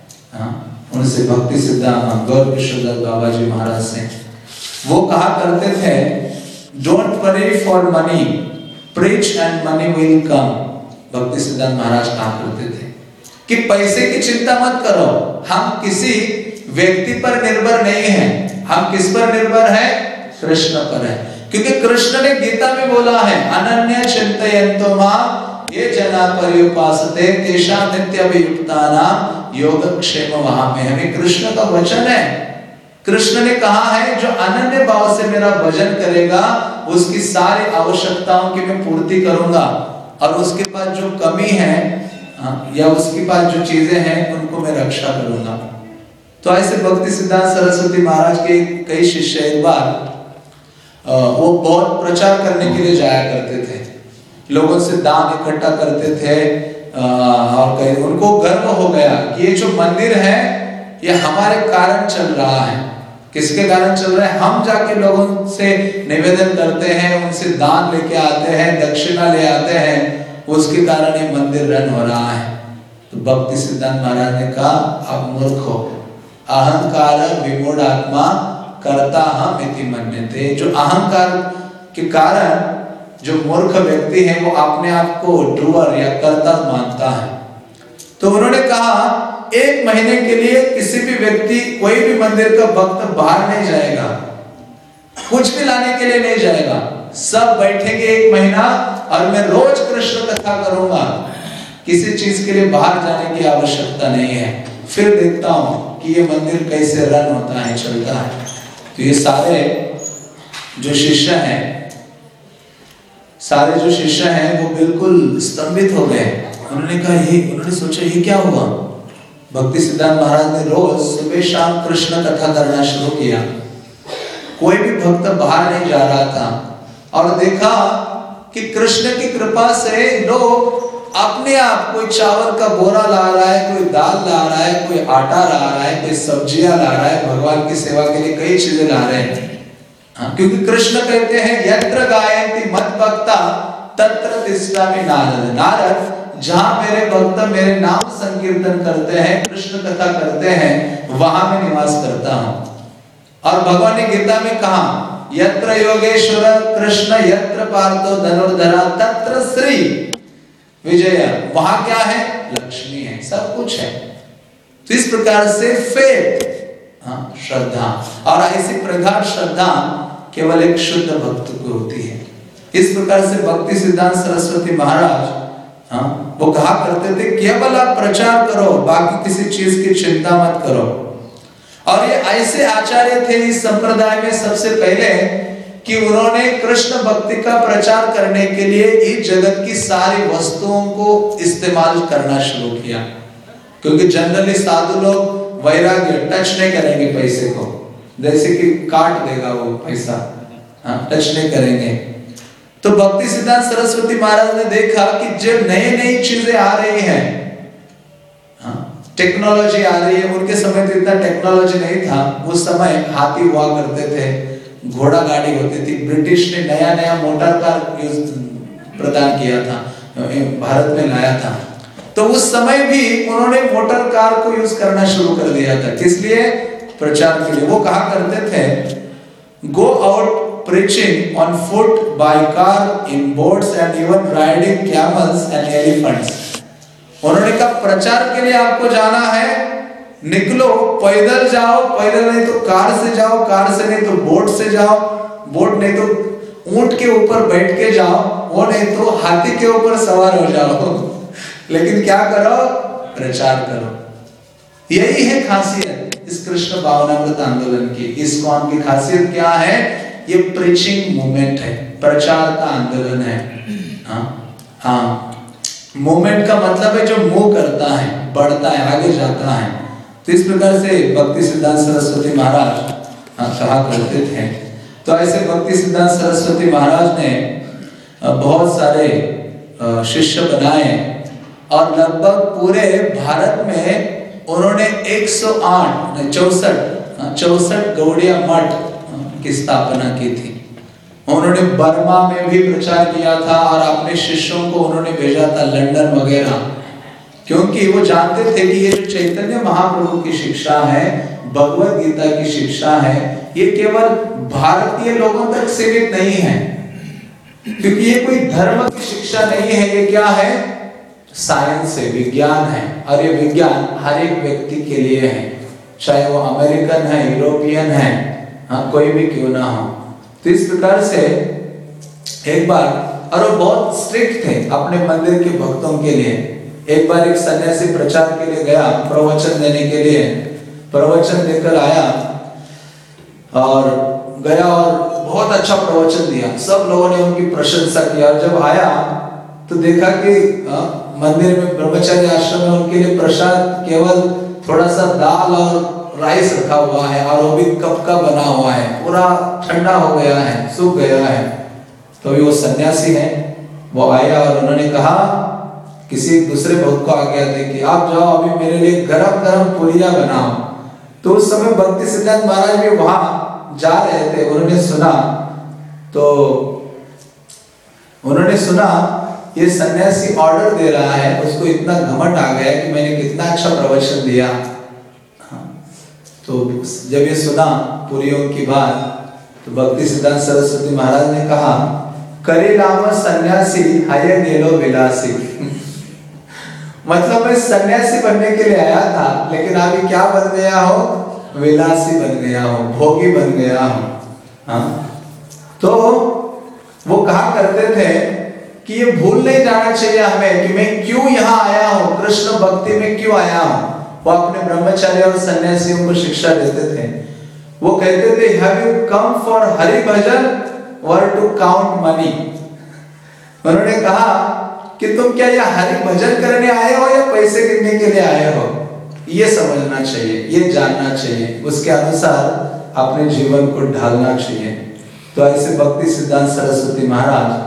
उनसे भक्ति सिद्धांत गौर किशोरदास बाबा जी महाराज से वो कहा करते थे, don't worry for money, preach and money will come. Bhakti Siddhanta महाराज कहा करते थे कि पैसे की चिंता मत करो, हम किसी व्यक्ति पर निर्भर नहीं हैं, हम किस पर निर्भर है, कृष्ण पर है। क्योंकि कृष्ण ने गीता में बोला है, अनन्य चिंतयन्तो मां ये जना पर्युपासते तेषां नित्यभियुक्तानां योगक्षेम वहां में। हमें कृष्ण का वचन है, कृष्ण ने कहा है जो अनन्य भाव से मेरा भजन करेगा उसकी सारी आवश्यकताओं की मैं पूर्ति करूंगा, और उसके पास जो कमी है या उसके पास जो चीजें हैं उनको मैं रक्षा करूंगा। तो ऐसे भक्ति सिद्धांत सरस्वती महाराज के कई शिष्य एक बार वो बहुत प्रचार करने के लिए जाया करते थे, लोगों से दान इकट्ठा करते थे, और कई उनको गर्व हो गया कि ये जो मंदिर है ये हमारे कारण चल रहा है। किसके कारण चल रहा है, हम जाके लोगों से निवेदन करते हैं, उनसे दान लेके आते हैं, दक्षिणा ले आते हैं, उसके कारण ये मंदिर रन हो रहा है। तो भक्ति सिद्धांत महाराज ने कहा, आप मूर्ख हो, अहंकार विमूढ़ आत्मा करता हम इति मन्यते। जो अहंकार के कारण जो मूर्ख व्यक्ति है वो अपने आप को डूअर या कर्ता मानता है। तो उन्होंने कहा एक महीने के लिए किसी भी व्यक्ति, कोई भी मंदिर का भक्त बाहर नहीं जाएगा, कुछ भी लाने के लिए नहीं जाएगा, सब बैठेंगे एक महीना और मैं रोज कृष्ण कथा करूंगा, किसी चीज के लिए बाहर जाने की आवश्यकता नहीं है, फिर देखता हूं कि ये मंदिर कैसे रन होता है, चलता है। तो ये सारे जो शिष्य हैं सारे जो शिष्य हैं वो बिल्कुल स्तंभित हो गए। उन्होंने कहा ये उन्होंने सोचा ये क्या हुआ। भक्ति सिद्धांत महाराज ने रोज सुबह शाम कृष्ण कथा करना शुरू किया, कोई भी भक्त बाहर नहीं जा रहा था, और देखा कि कृष्ण की कृपा से लोग अपने आप, कोई चावल का बोरा ला रहा है, कोई दाल ला रहा है, कोई आटा ला रहा है, कोई सब्जियां ला रहा है, भगवान की सेवा के लिए कई चीजें ला रहे हैं। हाँ, क्योंकि कृष्ण कहते हैं यत्र गायन्ति मत भक्ता तत्र तिष्ठामि नारद। नारद जहां मेरे भक्त मेरे नाम संकीर्तन करते हैं, कृष्ण कथा करते हैं, वहां मैं निवास करता हूं। और भगवान ने गीता में कहा, यत्र योगेश्वर कृष्ण यत्र पार्थो धनुर्धरा तत्र श्री विजय। वहां क्या है? लक्ष्मी है, सब कुछ है। तो इस प्रकार से फेथ, हाँ, श्रद्धा, और ऐसी प्रगाढ़ श्रद्धा केवल एक शुद्ध भक्त को होती है। इस प्रकार से भक्ति सिद्धांत सरस्वती महाराज, हाँ, वो कहा करते थे केवल आप प्रचार करो, बाकी किसी चीज की चिंता मत करो। और ये ऐसे आचार्य थे इस संप्रदाय में सबसे पहले कि उन्होंने कृष्ण भक्ति का प्रचार करने के लिए इस जगत की सारी वस्तुओं को इस्तेमाल करना शुरू किया। क्योंकि जनरली साधु लोग वैराग्य टच नहीं करेंगे पैसे को, जैसे कि काट देगा वो पैसा, हाँ, टच नहीं करेंगे। तो भक्ति सिद्धांत सरस्वती महाराज ने देखा कि जब नई नई चीजें आ रही हैं, हाँ, टेक्नोलॉजी आ रही है, उनके समय तो इतना टेक्नोलॉजी नहीं था। उस समय हाथी हुआ करते थे, घोड़ा गाड़ी होती थी। ब्रिटिश ने नया नया मोटर कार यूज प्रदान किया था, भारत में लाया था। तो उस समय भी उन्होंने मोटर कार को यूज करना शुरू कर दिया था। किस लिए? प्रचार के लिए। वो कहा करते थे, go out preaching on foot, by car, in boats and even riding camels and elephants। उन्होंने कहा प्रचार के लिए आपको जाना है, निकलो, पैदल जाओ, पैदल नहीं तो कार से जाओ, कार से नहीं तो बोट से जाओ, बोट नहीं तो ऊंट के ऊपर बैठ के जाओ, वो नहीं तो हाथी के ऊपर सवार हो जाओ, लेकिन क्या करो? प्रचार करो। यही है खासियत इस कृष्ण भावनामृत आंदोलन की। इस्कॉन की खासियत क्या है? ये प्रीचिंग मूवमेंट है, प्रचार का आंदोलन है। हाँ हाँ, मूवमेंट का मतलब है जो मूव करता है, बढ़ता है, आगे जाता है। तो इस प्रकार से भक्ति सिद्धांत सरस्वती महाराज, हाँ, कहा करते थे। तो ऐसे भक्ति सिद्धांत सरस्वती महाराज ने बहुत सारे शिष्य बनाए और लगभग पूरे भारत में उन्होंने एक सौ आठ चौसठ चौसठ गौड़िया मठ की स्थापना की थी। उन्होंने बर्मा में भी प्रचार किया था और अपने शिष्यों को उन्होंने भेजा था लंदन वगैरह, क्योंकि वो जानते थे कि ये जो चैतन्य महाप्रभु की शिक्षा है, भगवत गीता की शिक्षा है, ये केवल भारतीय लोगों तक सीमित नहीं है। क्योंकि ये कोई धर्म की शिक्षा नहीं है, ये क्या है? साइंस है, विज्ञान है। और ये विज्ञान हर एक व्यक्ति के लिए है, चाहे वो अमेरिकन है, यूरोपियन है, हाँ, कोई भी क्यों ना हो। तो इस प्रकार से एक बार, और वो बहुत स्ट्रिक्ट थे अपने मंदिर के भक्तों के लिए। एक बार एक सन्यासी प्रचार के लिए गया, प्रवचन देने के लिए प्रवचन देकर आया और गया और बहुत अच्छा प्रवचन दिया। सब लोगों ने उनकी प्रशंसा की। और जब आया तो देखा कि आ, मंदिर में ब्रह्मचारी आश्रम में उनके लिए प्रसाद केवल थोड़ा सा दाल और राइस रखा हुआ है, और वो भी कप का बना हुआ है, पूरा ठंडा हो गया है, सूख गया है। तो वो सन्यासी है, वो आया और उन्होंने कहा किसी दूसरे भक्त को आज्ञा दी कि आप जाओ, अभी मेरे लिए गरम गरम पुरिया बनाओ। तो उस समय भक्ति सिद्धांत महाराज भी वहां जा रहे थे। उन्होंने सुना, तो उन्होंने सुना ये सन्यासी ऑर्डर दे रहा है। उसको इतना घमंड आ गया कि मैंने कितना अच्छा प्रवचन दिया। तो जब ये सुना पुरियों की बात, तो भक्ति सिद्धांत सरस्वती महाराज ने कहा, करे लाम सन्यासी हाय गेलो विलासी। मतलब मैं सन्यासी बनने के लिए आया था, लेकिन अभी क्या बन गया हो? विलासी बन गया हो, भोगी बन गया हो। हाँ, तो वो कहा करते थे कि ये भूल नहीं जाना चाहिए हमें कि मैं क्यों यहाँ आया हूँ, कृष्ण भक्ति में क्यों आया हूँ। वो अपने ब्रह्मचारी और सन्यासियों को शिक्षा देते थे। वो कहते थे, have you come for Hari bhajan or to count money. उन्होंने कहा कि तुम क्या यह हरि भजन करने आए हो या पैसे गिनने के लिए आए हो? ये समझना चाहिए, ये जानना चाहिए, उसके अनुसार अपने जीवन को ढालना चाहिए। तो ऐसे भक्ति सिद्धांत सरस्वती महाराज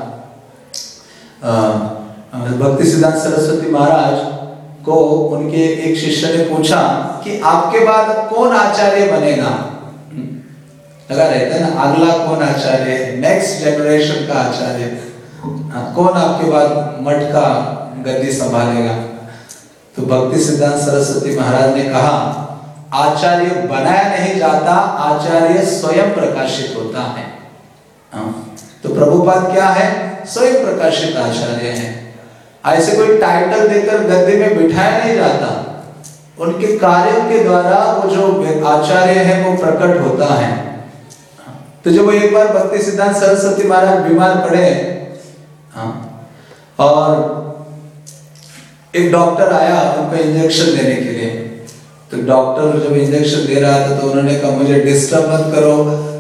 भक्ति सिद्धांत सरस्वती महाराज को उनके एक शिष्य ने पूछा कि आपके बाद कौन आचार्य बनेगा? लगा रहता है ना, अगला कौन आचार्य है, नेक्स्ट जनरेशन का आचार्य कौन आपके बाद मठ का गद्दी संभालेगा? तो भक्ति सिद्धांत सरस्वती महाराज ने कहा, आचार्य बनाया नहीं जाता, आचार्य स्वयं प्रकाशित होता है। तो प्रभुपाद क्या है? स्वयं प्रकाशित आचार्य है। ऐसे कोई टाइटल देकर गद्दे में बिठाया नहीं जाता, उनके कार्यों के द्वारा वो जो आचार्य है वो प्रकट होता है। तो जब वो एक बार भक्ति सिद्धांत सरस्वती महाराज बीमार पड़े, हाँ, और एक डॉक्टर आया उनको इंजेक्शन देने के लिए। तो डॉक्टर जब इंजेक्शन दे रहा था तो उन्होंने कहा मुझे डिस्टर्ब मत करो,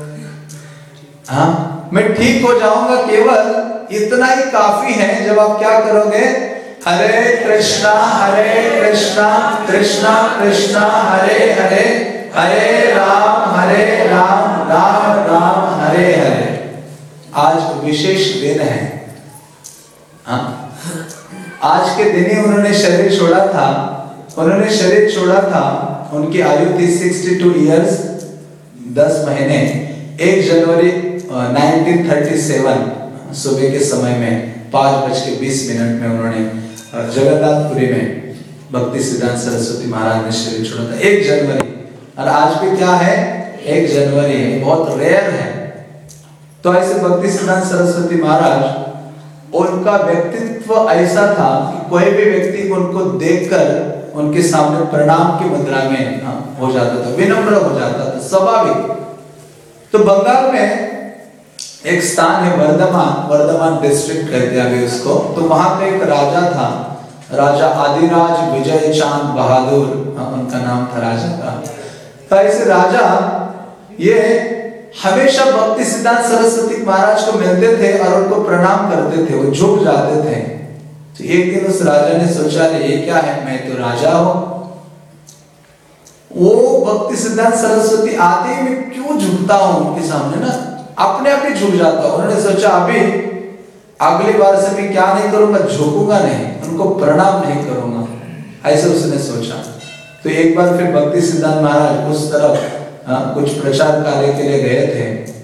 हाँ, मैं ठीक हो जाऊंगा, केवल इतना ही काफी है। जब आप क्या करोगे? हरे कृष्णा हरे कृष्णा कृष्णा कृष्णा हरे हरे, हरे राम हरे राम राम राम हरे हरे। आज विशेष दिन है, हाँ, आज के दिन ही उन्होंने शरीर छोड़ा था। उन्होंने शरीर छोड़ा था, उनकी आयु थी बासठ इयर्स दस महीने। एक जनवरी उन्नीस सौ सैंतीस सुबह के समय में पाँच बज के बीस मिनट में उन्होंने जगन्नाथपुरी में भक्ति सिद्धांत सरस्वती महाराज ने शरीर छोड़ा था, एक जनवरी। और आज भी क्या है? एक जनवरी है, बहुत रेयर है। तो ऐसे भक्ति सिद्धांत सरस्वती महाराज, उनका व्यक्तित्व ऐसा था कि कोई भी व्यक्ति उनको देखकर उनके सामने प्रणाम की मुद्रा में हो जाता था, विनम्र हो जाता था, स्वाभाविक। तो बंगाल में एक स्थान है वर्धमान, वर्धमान डिस्ट्रिक्ट कहते हैं अभी उसको। तो वहां का एक राजा था, राजा आदिराज विजय चांद बहादुर, उनका नाम था राजा का। तो ऐसे राजा ये हमेशा भक्ति सिद्धांत सरस्वती महाराज को मिलते थे और उनको प्रणाम करते थे, वो झुक जाते थे। तो एक दिन उस राजा ने सोचा ये क्या है, मैं तो राजा हूं, वो भक्ति सिद्धांत सरस्वती आते ही मैं क्यों झुकता हूं उनके सामने ना, अपने आप ही झुक जाता हूं। उन्होंने सोचा अभी अगली बार से मैं क्या नहीं करूंगा, झुकूंगा नहीं, उनको प्रणाम नहीं करूंगा, ऐसे उसने सोचा। तो एक बार फिर भक्ति सिद्धांत महाराज उस तरफ आ, कुछ प्रचार कार्य के लिए गए थे,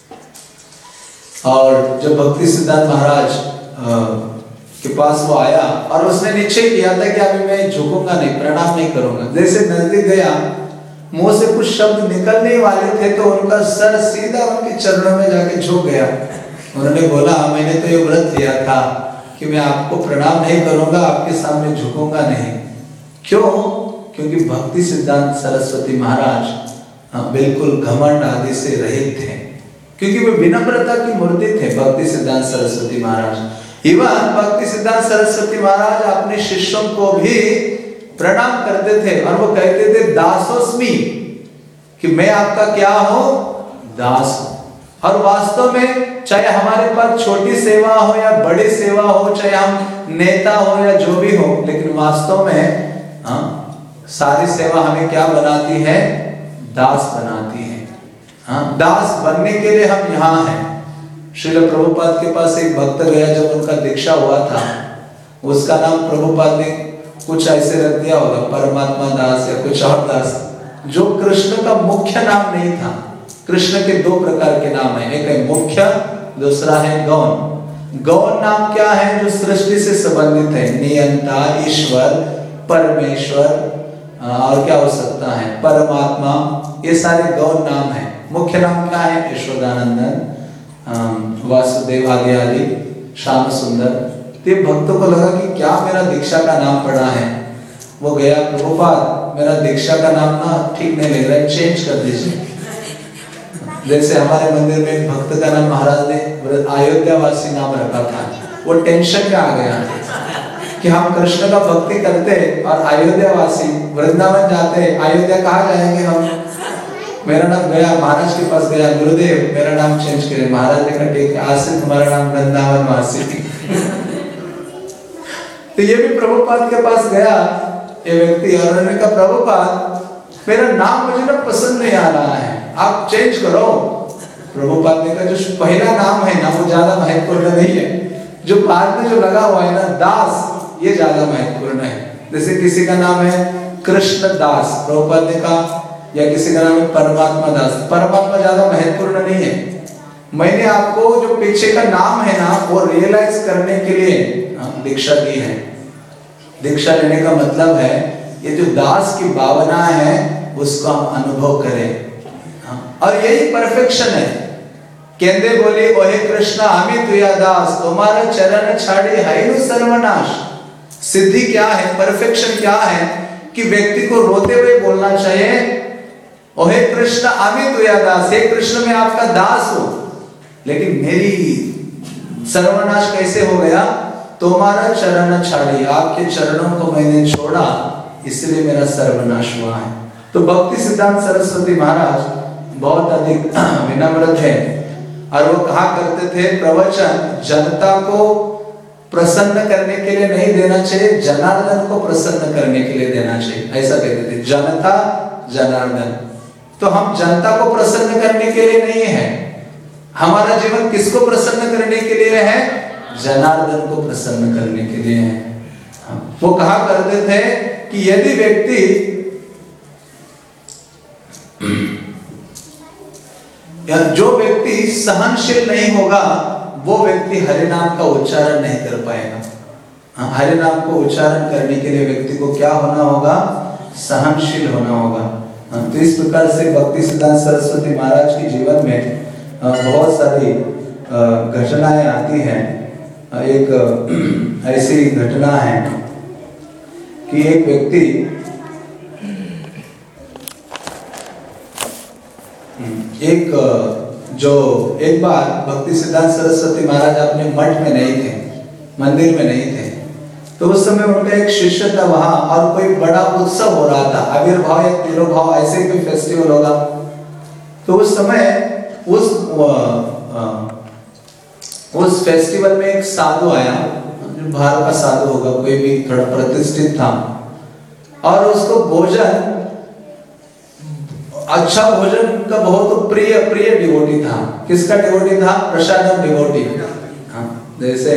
और जब भक्ति सिद्धांत महाराज आ, के पास वो आया और उसने निश्चय किया था कि अभी मैं झुकूंगा नहीं, प्रणाम नहीं करूंगा। जैसे नजदीक गया, मुंह से कुछ शब्द निकलने वाले थे तो उनका सर सीधा उनके चरणों में जाके झुक गया। उन्होंने बोला मैंने तो ये व्रत लिया था कि मैं आपको प्रणाम नहीं करूंगा, आपके सामने झुकूंगा नहीं। क्यों? क्योंकि भक्ति सिद्धांत सरस्वती महाराज बिल्कुल घमंड आदि से रहित थे, क्योंकि वे विनम्रता की मूर्ति थे भक्ति सिद्धांत सरस्वती महाराज। इवन भक्ति सिद्धांत सरस्वती महाराज अपने शिष्यों को भी प्रणाम करते थे और वो कहते थे दासोस्मि, कि मैं आपका क्या हूं? दास। और वास्तव में चाहे हमारे पास छोटी सेवा हो या बड़ी सेवा हो, चाहे हम नेता हो या जो भी हो, लेकिन वास्तव में हाँ, सारी सेवा हमें क्या बनाती है? दास बनाती है। हाँ, दास बनने के लिए हम यहाँ हैं। श्रील प्रभुपाद के पास एक भक्त गया, जब उनका दीक्षा हुआ था, उसका नाम प्रभुपाद ने कुछ ऐसे रख दिया होगा, परमात्मा दास या कुछ और दास, जो कृष्ण का मुख्य नाम नहीं था। कृष्ण के दो प्रकार के नाम हैं, एक है मुख्य, दूसरा है गौण। गौण नाम क्या है? जो सृष्टि से संबंधित है, नियंता, ईश्वर, परमेश्वर, और क्या हो सकता है, परमात्मा, ये सारे गौण नाम हैं। मुख्य नाम क्या है? यशोदानंदन, वासुदेव आदि आदि, श्याम सुंदर। तो भक्तों को लगा कि क्या मेरा दीक्षा का नाम पड़ा है। वो गया, प्रभुपाद मेरा दीक्षा का नाम ना ठीक नहीं लग रहा है, चेंज कर दीजिए। जैसे हमारे मंदिर में एक भक्त का नाम महाराज ने अयोध्यावासी नाम रखा था, वो टेंशन में आ गया कि हम कृष्ण का भक्ति करते और अयोध्यावासी, वृंदावन जाते, अयोध्या कहाँ जाएंगे हम? मेरा नाम गया, महाराज के पास गया, गुरुदेव मेरा नाम चेंज करे। महाराज ने कहा ठीक है, आज से तुम्हारा नाम वृंदावन वासी। तो ये भी प्रभुपाद के पास गया ये व्यक्ति, और उन्होंने कहा प्रभुपाद मेरा नाम मुझे ना पसंद नहीं आ रहा है, आप चेंज करो। प्रभुपाद ने कहा जो पहला नाम है ना वो ज्यादा महत्वपूर्ण नहीं है, जो बाद में जो लगा हुआ है ना दास, ये ज्यादा महत्वपूर्ण है। जैसे किसी का नाम है कृष्ण दास, प्रभुपाद ने कहा, या किसी का नाम है परमात्मा दास, परमात्मा ज्यादा महत्वपूर्ण नहीं है। मैंने आपको जो पीछे का नाम है ना वो रियलाइज करने के लिए दीक्षा दी है। दीक्षा लेने का मतलब है ये जो दास की भावना है उसको हम अनुभव करें। हाँ। और यही परफेक्शन है। केंदे बोले ओहे कृष्ण आमी तुया दास, तुम्हारा चरण छाड़ी है नु सर्वनाश। सिद्धि क्या है, परफेक्शन क्या है कि व्यक्ति को रोते हुए बोलना चाहिए, ओहे कृष्ण आमी तुया दास, हे कृष्ण मैं आपका दास हूं, लेकिन मेरी सर्वनाश कैसे हो गया, तुम्हारा चरण छाड़ी, आपके चरणों को मैंने छोड़ा इसलिए मेरा सर्वनाश हुआ है। तो भक्ति सिद्धांत सरस्वती महाराज बहुत अधिक विनम्र थे और वो कहा करते थे प्रवचन जनता को प्रसन्न करने के लिए नहीं देना चाहिए, जनार्दन को प्रसन्न करने के लिए देना चाहिए, ऐसा कहते थे। जनता जनार्दन, तो हम जनता को प्रसन्न करने के लिए नहीं है, हमारा जीवन किसको प्रसन्न करने के लिए है, जनार्दन को प्रसन्न करने के लिए है। वो कहा करते थे कि यदि व्यक्ति जो व्यक्ति सहनशील नहीं होगा वो व्यक्ति हरि नाम का उच्चारण नहीं कर पाएगा। हरि नाम को उच्चारण करने के लिए व्यक्ति को क्या होना होगा, सहनशील होना होगा। तो इस प्रकार से भक्ति सिद्धांत सरस्वती महाराज के जीवन में बहुत सारी घटनाएं आती हैं। एक ऐसी घटना है कि एक व्यक्ति एक जो एक बार भक्ति सिद्धांत सरस्वती महाराज अपने मठ में नहीं थे, मंदिर में नहीं थे, तो उस समय उनका एक शिष्य था वहां और कोई बड़ा उत्सव हो रहा था, आविर्भाव या तिरुभाव ऐसे कोई फेस्टिवल होगा। तो उस समय उस आ, उस फेस्टिवल में एक साधु आया, बाहर का साधु होगा, कोई भी थोड़ा प्रतिष्ठित था, और उसको भोजन, अच्छा भोजन का बहुत प्रिय प्रिय डिवोटी था। किसका डिवोटी था, प्रसादम डिवोटी। हाँ, जैसे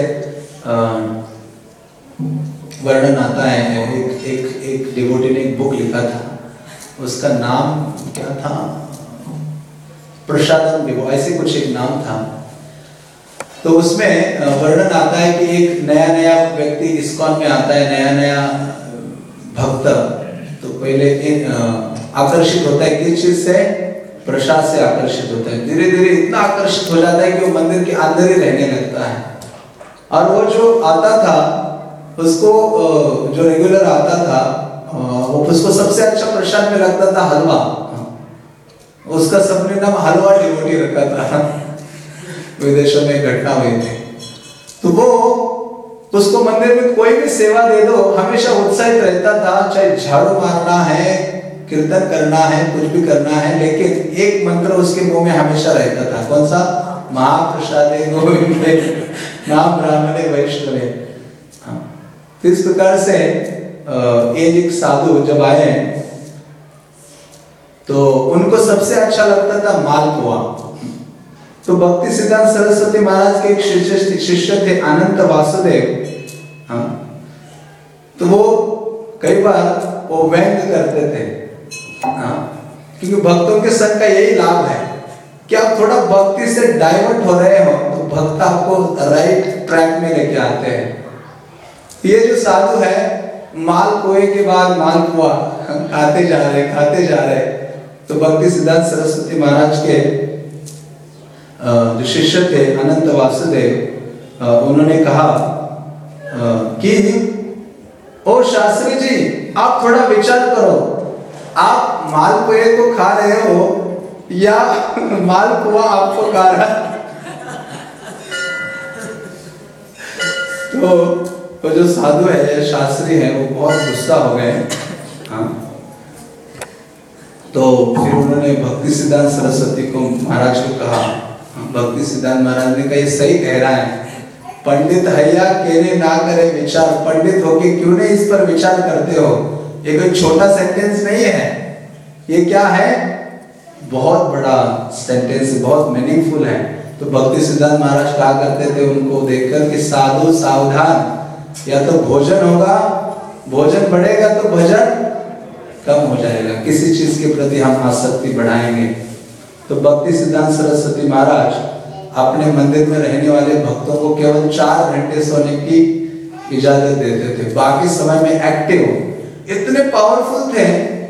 वर्णन आता है, एक एक एक डिवोटी ने एक बुक लिखा था, उसका नाम क्या था, प्रसादम डिवो, ऐसे कुछ एक नाम था। तो उसमें वर्णन आता है कि एक नया नया व्यक्ति इस्कॉन में आता है, नया नया भक्त, तो पहले आकर्षित होता है किस चीज से, प्रसाद से आकर्षित होता है, धीरे धीरे इतना आकर्षित हो जाता है कि वो मंदिर के अंदर ही रहने लगता है। और वो जो आता था उसको, जो रेगुलर आता था, वो उसको सबसे अच्छा प्रसाद में लगता था हलवा, उसका सबने नाम हलवा डिवोटी रखा था। विदेशों में घटना हुई थी। तो वो उसको मंदिर में कोई भी सेवा दे दो हमेशा उत्साहित रहता था, चाहे झाड़ू मारना है, कीर्तन करना है, कुछ भी करना है, लेकिन एक मंत्र उसके मुंह में हमेशा रहता था, कौन सा, महाप्रसादे गोविंदे नाम ब्राह्मणे वैष्णवे। तो इस प्रकार से एक साधु जब आए तो उनको सबसे अच्छा लगता था मालपुआ। तो भक्ति सिद्धांत सरस्वती महाराज के एक शिष्य शिष्य थे अनंत वासुदेव। हाँ, तो वो कई बार वो व्यंग करते थे, हाँ, क्योंकि भक्तों के संग का यही लाभ है कि आप थोड़ा भक्ति से डाइवर्ट हो रहे हो तो भक्त आपको राइट ट्रैक में लेके आते हैं। ये जो साधु है मालपुए के बाद मालपुआ खाते जा रहे खाते जा रहे तो भक्ति सिद्धांत सरस्वती महाराज के जो शिष्य थे अनंत वासुदेव, उन्होंने कहा कि ओ शास्त्री जी आप थोड़ा विचार करो, आप मालपुए को खा रहे हो या मालपुआ आपको खा रहा है। तो वो जो साधु है, शास्त्री है, वो बहुत गुस्सा हो गए। हाँ, तो फिर उन्होंने भक्ति सिद्धांत सरस्वती को महाराज को कहा, भक्ति सिद्धांत महाराज ने कहा ये सही कह रहा है, पंडित हैया केने ना करे विचार, पंडित होके क्यों नहीं इस पर विचार करते हो, ये कोई छोटा सेंटेंस नहीं है, ये क्या है, बहुत बड़ा सेंटेंस, बहुत मीनिंगफुल है। तो भक्ति सिद्धांत महाराज कहा करते थे उनको देखकर कि साधु सावधान, या तो भोजन होगा, भोजन बढ़ेगा तो भजन कम हो जाएगा, किसी चीज के प्रति हम आसक्ति बढ़ाएंगे। तो भक्ति सिद्धांत सरस्वती महाराज अपने मंदिर में रहने वाले भक्तों को केवल चार घंटे सोने की इजाजत देते थे, बाकी समय में एक्टिव, इतने पावरफुल थे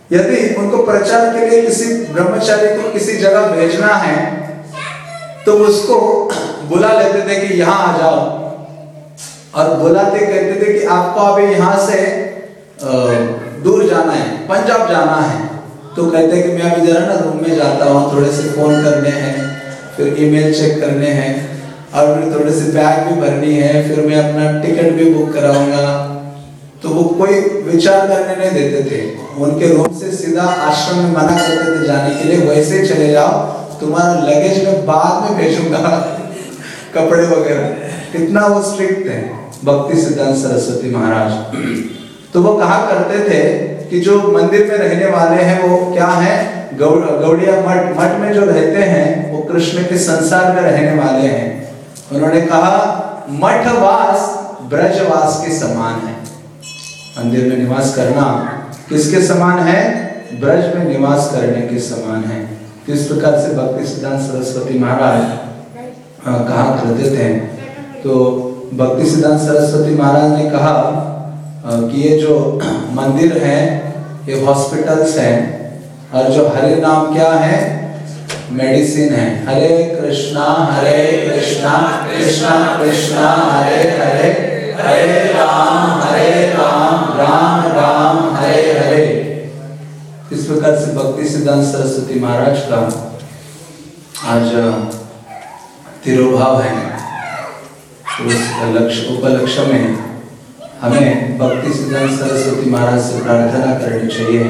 यदि उनको प्रचार के लिए किसी ब्रह्मचारी को किसी जगह भेजना है तो उसको बुला लेते थे कि यहाँ आ जाओ, और बुलाते कहते थे कि आपको अभी यहाँ से दूर जाना है, पंजाब जाना है। तो कहते कि मैं अभी जरा ना रूम में जाता हूँ, थोड़े से फोन करने हैं, फिर ईमेल चेक करने हैं, और फिर थोड़े से बैग भी भरनी है, फिर मैं अपना टिकट भी बुक कराऊंगा। तो वो कोई विचार करने नहीं देते थे, उनके रूम से सीधा आश्रम में मना करते थे जाने के लिए, वैसे ही चले जाओ, तुम्हारा लगेज में बाद में भेजूंगा कपड़े वगैरह। कितना वो स्ट्रिक्ट थे भक्ति सिद्धांत सरस्वती महाराज। तो वो कहा करते थे कि जो मंदिर में रहने वाले हैं वो क्या है, गौ, गौड़िया मठ मठ में जो रहते हैं वो कृष्ण के संसार में रहने वाले हैं। उन्होंने कहा मठवास ब्रजवास के समान है, मंदिर में निवास करना किसके समान है, ब्रज में निवास करने के समान है। तो इस प्रकार से भक्ति सिद्धांत सरस्वती महाराज कहा करते थे। तो भक्ति सिद्धांत सरस्वती महाराज ने कहा कि ये जो मंदिर है ये हॉस्पिटल्स हैं, और जो हरे नाम क्या है, मेडिसिन है। हरे कृष्णा हरे कृष्णा कृष्णा कृष्णा हरे हरे, हरे राम हरे राम राम राम हरे हरे। इस प्रकार से भक्ति सिद्धांत सरस्वती महाराज का आज तिरोभाव है। उस लक्ष्य उपलक्ष्य में हमें भक्ति सिद्धांत सरस्वती महाराज से प्रार्थना करनी चाहिए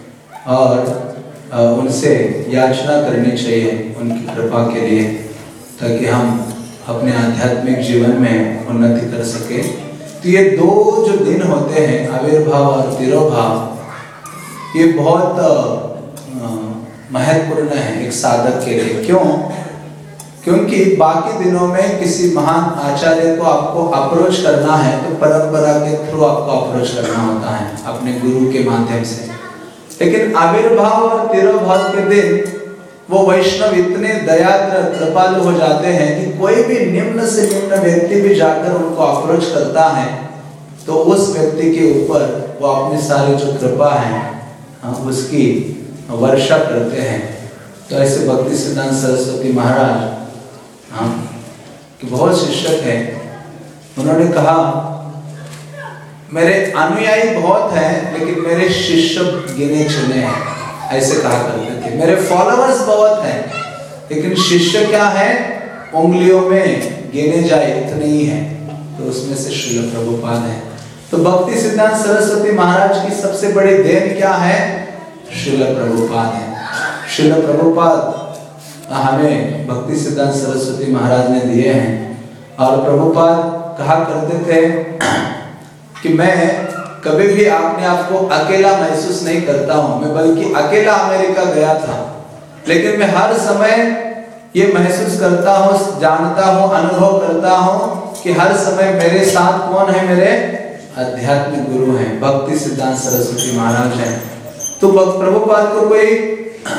और उनसे याचना करनी चाहिए उनकी कृपा के लिए, ताकि हम अपने आध्यात्मिक जीवन में उन्नति कर सके। तो ये दो जो दिन होते हैं, आविर्भाव और तिरोभाव, ये बहुत महत्वपूर्ण है एक साधक के लिए। क्यों? क्योंकि बाकी दिनों में किसी महान आचार्य को आपको अप्रोच करना है तो परंपरा के थ्रू आपको अप्रोच करना होता है, अपने गुरु के माध्यम से। लेकिन आविर्भाव और तिरोभाव के दिन वो वैष्णव इतने दयाद्र कृपालु हो जाते हैं कि कोई भी निम्न से निम्न व्यक्ति भी जाकर उनको अप्रोच करता है तो उस व्यक्ति के ऊपर वो अपने सारे जो कृपा है उसकी वर्षा करते हैं। तो ऐसे भक्ति सिद्धांत सरस्वती महाराज हाँ कि बहुत शिष्यक है, उन्होंने कहा मेरे अनुयायी बहुत हैं लेकिन मेरे शिष्य गिने चुने हैं, ऐसे कहा करते थे। मेरे फॉलोअर्स बहुत हैं लेकिन शिष्य क्या है, उंगलियों में गिने जाए इतने ही हैं। तो उसमें से श्रील प्रभुपाद है। तो भक्ति सिद्धांत सरस्वती महाराज की सबसे बड़ी देन क्या है, श्रील प्रभुपाद है। श्रील प्रभुपाद हमें भक्ति सिद्धांत सरस्वती महाराज ने दिए हैं। और प्रभुपाद कहा करते थे कि मैं कभी भी अपने आप को अकेला महसूस नहीं करता हूं, मैं बल्कि अकेला अमेरिका गया था, लेकिन मैं हर समय ये महसूस करता हूं, जानता हूं, अनुभव करता हूं कि हर समय मेरे साथ कौन है, मेरे आध्यात्मिक गुरु हैं, भक्ति सिद्धांत सरस्वती महाराज हैं। तो प्रभुपाद को कोई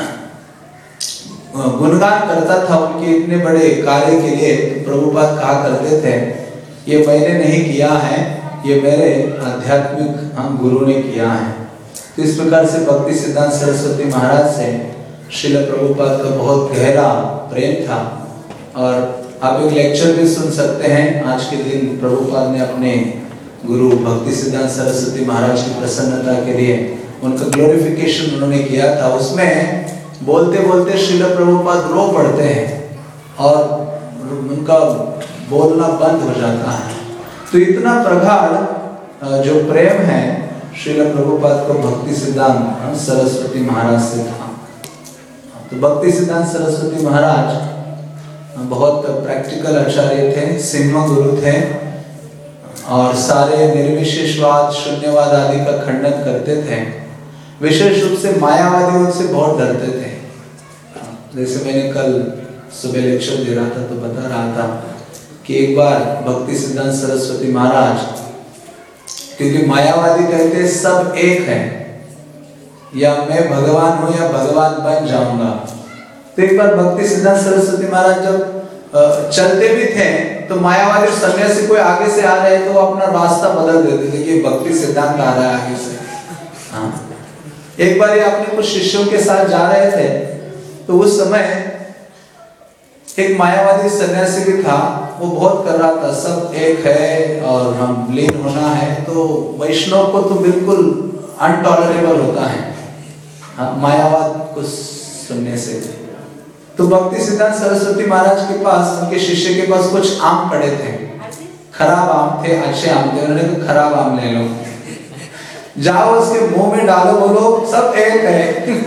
गुणगान करता था उनके इतने बड़े कार्य के लिए, तो प्रभुपाद कहा करते थे ये मैंने नहीं किया है, ये मेरे आध्यात्मिक हम गुरु ने किया है। तो इस प्रकार से भक्ति सिद्धांत सरस्वती महाराज से श्रील प्रभुपाद का बहुत गहरा प्रेम था। और आप एक लेक्चर भी सुन सकते हैं। आज के दिन प्रभुपाद ने अपने गुरु भक्ति सिद्धांत सरस्वती महाराज की प्रसन्नता के लिए उनका ग्लोरिफिकेशन उन्होंने किया था। उसमें बोलते बोलते श्रील प्रभुपाद रो पड़ते हैं और उनका बोलना बंद हो जाता है। तो इतना प्रगाढ़ जो प्रेम है श्रील प्रभुपाद को भक्ति सिद्धांत सरस्वती महाराज से था। तो भक्ति सिद्धांत सरस्वती महाराज बहुत प्रैक्टिकल आचार्य थे, सिंह गुरु थे और सारे निर्विशेषवाद, शून्यवाद आदि का खंडन करते थे। विशेष रूप से मायावादी उनसे बहुत डरते थे। जैसे मैंने कल सुबह लेक्चर दे रहा था तो बता रहा था कि एक बार भक्ति सिद्धांत सरस्वती महाराज, क्योंकि मायावादी कहते सब एक है, या मैं भगवान हूं या भगवान बन जाऊंगा। तो एक बार भक्ति सिद्धांत सरस्वती महाराज जब चलते भी थे तो मायावादी सन्यासी कोई आगे से आ रहे तो वो अपना रास्ता बदल देते थे कि भक्ति सिद्धांत आ रहा है आगे से। हाँ, एक बार अपने कुछ शिष्यों के साथ जा रहे थे, तो उस समय एक मायावादी सन्यासी भी था। वो बहुत कर रहा था, सब एक है और हम लीन होना है, तो वैष्णव को तो बिल्कुल अनटॉलरेबल होता है हाँ, मायावाद को सुनने से। तो भक्ति सिद्धांत सरस्वती महाराज के पास, उनके शिष्य के पास कुछ आम पड़े थे, खराब आम थे, अच्छे आम थे। उन्होंने कहा खराब आम ले लो, जाओ उसके मुंह में डालो, बोलो सब एक है।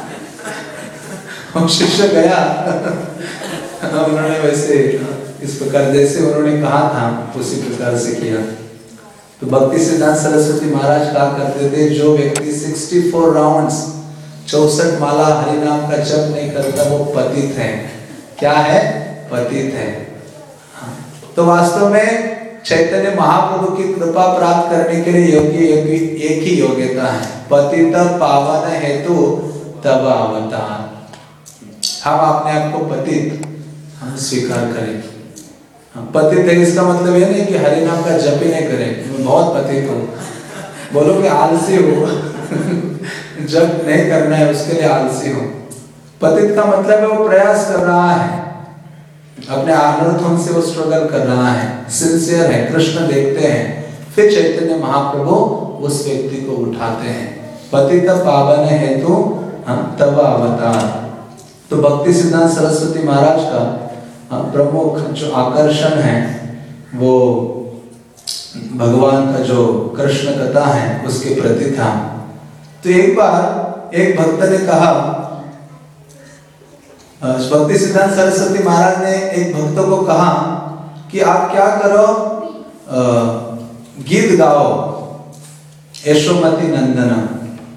हम शिष्य गया, उन्होंने वैसे इस प्रकार जैसे उन्होंने कहा था उसी प्रकार से किया। तो भक्ति सिद्धांत सरस्वती महाराज कहा करते थे, जो व्यक्ति चौंसठ राउंड्स चौसठ माला हरि नाम का जप नहीं करता वो पतित है। क्या है? पतित है। तो वास्तव में चैतन्य महाप्रभु की कृपा प्राप्त करने के लिए योगी एक ही योग्यता है, पतित पावन हेतु तब अवतार। हम अपने आप को पतित हम स्वीकार करें। पतित है इसका मतलब यह नहीं कि हरि नाम का जप ही नहीं करें, मैं बहुत पतित हूँ, बोलो कि आलसी हो जप नहीं करना है उसके लिए आलसी हो। पतित का मतलब है वो प्रयास कर रहा है, अपने अनर्थों से वो स्ट्रगल कर रहा है, सिंसियर है, कृष्ण देखते हैं, फिर चैतन्य महाप्रभु उस व्यक्ति को उठाते हैं। पतित पावन हेतु हम तब अवतार। तो भक्ति सिद्धांत सरस्वती महाराज का प्रमुख जो आकर्षण है वो भगवान का जो कृष्ण कथा है उसके प्रति था। तो एक बार एक भक्त ने कहा, भक्ति सिद्धांत सरस्वती महाराज ने एक भक्त को कहा कि आप क्या करो, गीत गाओ यशोमती नंदन।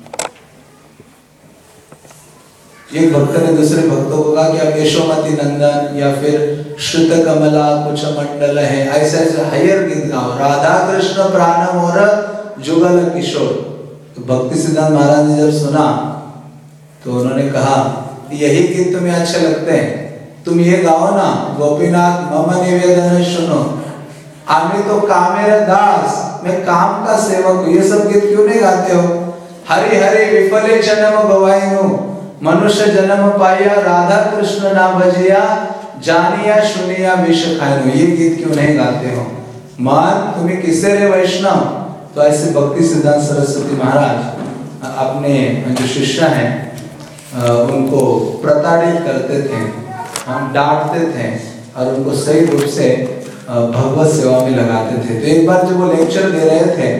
एक भक्त ने दूसरे भक्तों को कहा कि आप यशोमती नंदन या फिर श्रुत कमला कुछ मंडल है, ऐसे ऐसे हायर गीत गाओ, राधा कृष्ण प्राणम और जुगल किशोर। तो भक्ति सिद्धांत महाराज ने जब सुना तो उन्होंने कहा, यही गीत तुम्हें अच्छे लगते हैं, तुम ये गाओ ना, गोपीनाथ मम निवेदन सुनो, आमी तो कामेर दास, मैं काम का सेवक हूँ, ये सब गीत क्यों नहीं गाते हो? हरि हरि विफले जन्म गवाइनु, मनुष्य जन्म पाया, राधा कृष्ण ना भजिया, जानिया सुनिया विष खाइनु, ये गीत क्यों नहीं गाते हो? मान तुम्हें किसे रे वैष्णव। तो ऐसे भक्ति सिद्धांत सरस्वती महाराज अपने जो शिष्य हैं उनको प्रताड़ित करते थे, हम डांटते थे और उनको सही रूप से भगवत सेवा में लगाते थे। तो एक बार जब वो लेक्चर दे रहे थे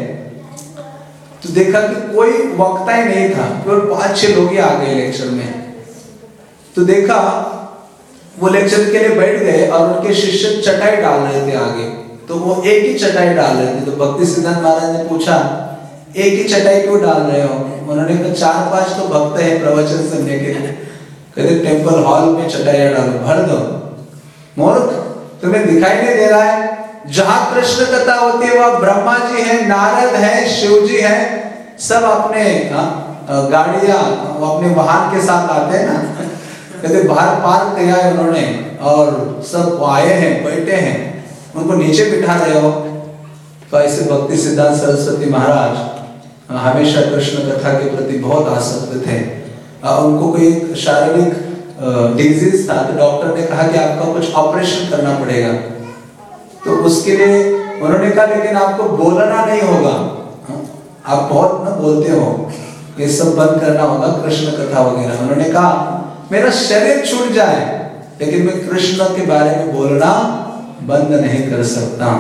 तो देखा कि कोई वक्ता ही नहीं था, केवल पांच छह लोग ही आ गए लेक्चर में। तो देखा वो लेक्चर के लिए बैठ गए और उनके शिष्य चटाई डाल रहे थे आगे, तो वो एक ही चटाई डाल रहे थे। तो भक्ति सिद्धांत महाराज ने पूछा, एक ही चटाई क्यों डाल रहे हो? उन्होंने कहा चार पांच तो भक्त हैं प्रवचन सुनने के लिए। कहते टेम्पल हॉल में चटाइयां डालो, भर दो। मूर्ख, तुम्हें दिखाई नहीं दे रहा है? जहां कृष्ण कथा होती है वह ब्रह्मा जी है, नारद है, शिव जी है, सब अपने गाड़ियां अपने वाहन के साथ आते हैं ना। कहते बाहर पार्क किया है उन्होंने और सब आए हैं, बैठे हैं, उनको नीचे बिठा रहे हो। तो ऐसे भक्ति सिद्धांत सरस्वती महाराज हमेशा कृष्ण कथा के प्रति बहुत आसक्त थे। उनको कोई शारीरिक डिजीज था तो डॉक्टर ने कहा कि आपका कुछ ऑपरेशन करना पड़ेगा। तो उसके लिए उन्होंने कहा लेकिन आपको बोलना नहीं होगा, आप बहुत ना बोलते हो, ये सब बंद करना होगा, कृष्ण कथा वगैरह। उन्होंने कहा मेरा शरीर छूट जाए लेकिन मैं कृष्ण के बारे में बोलना बंद नहीं कर सकता।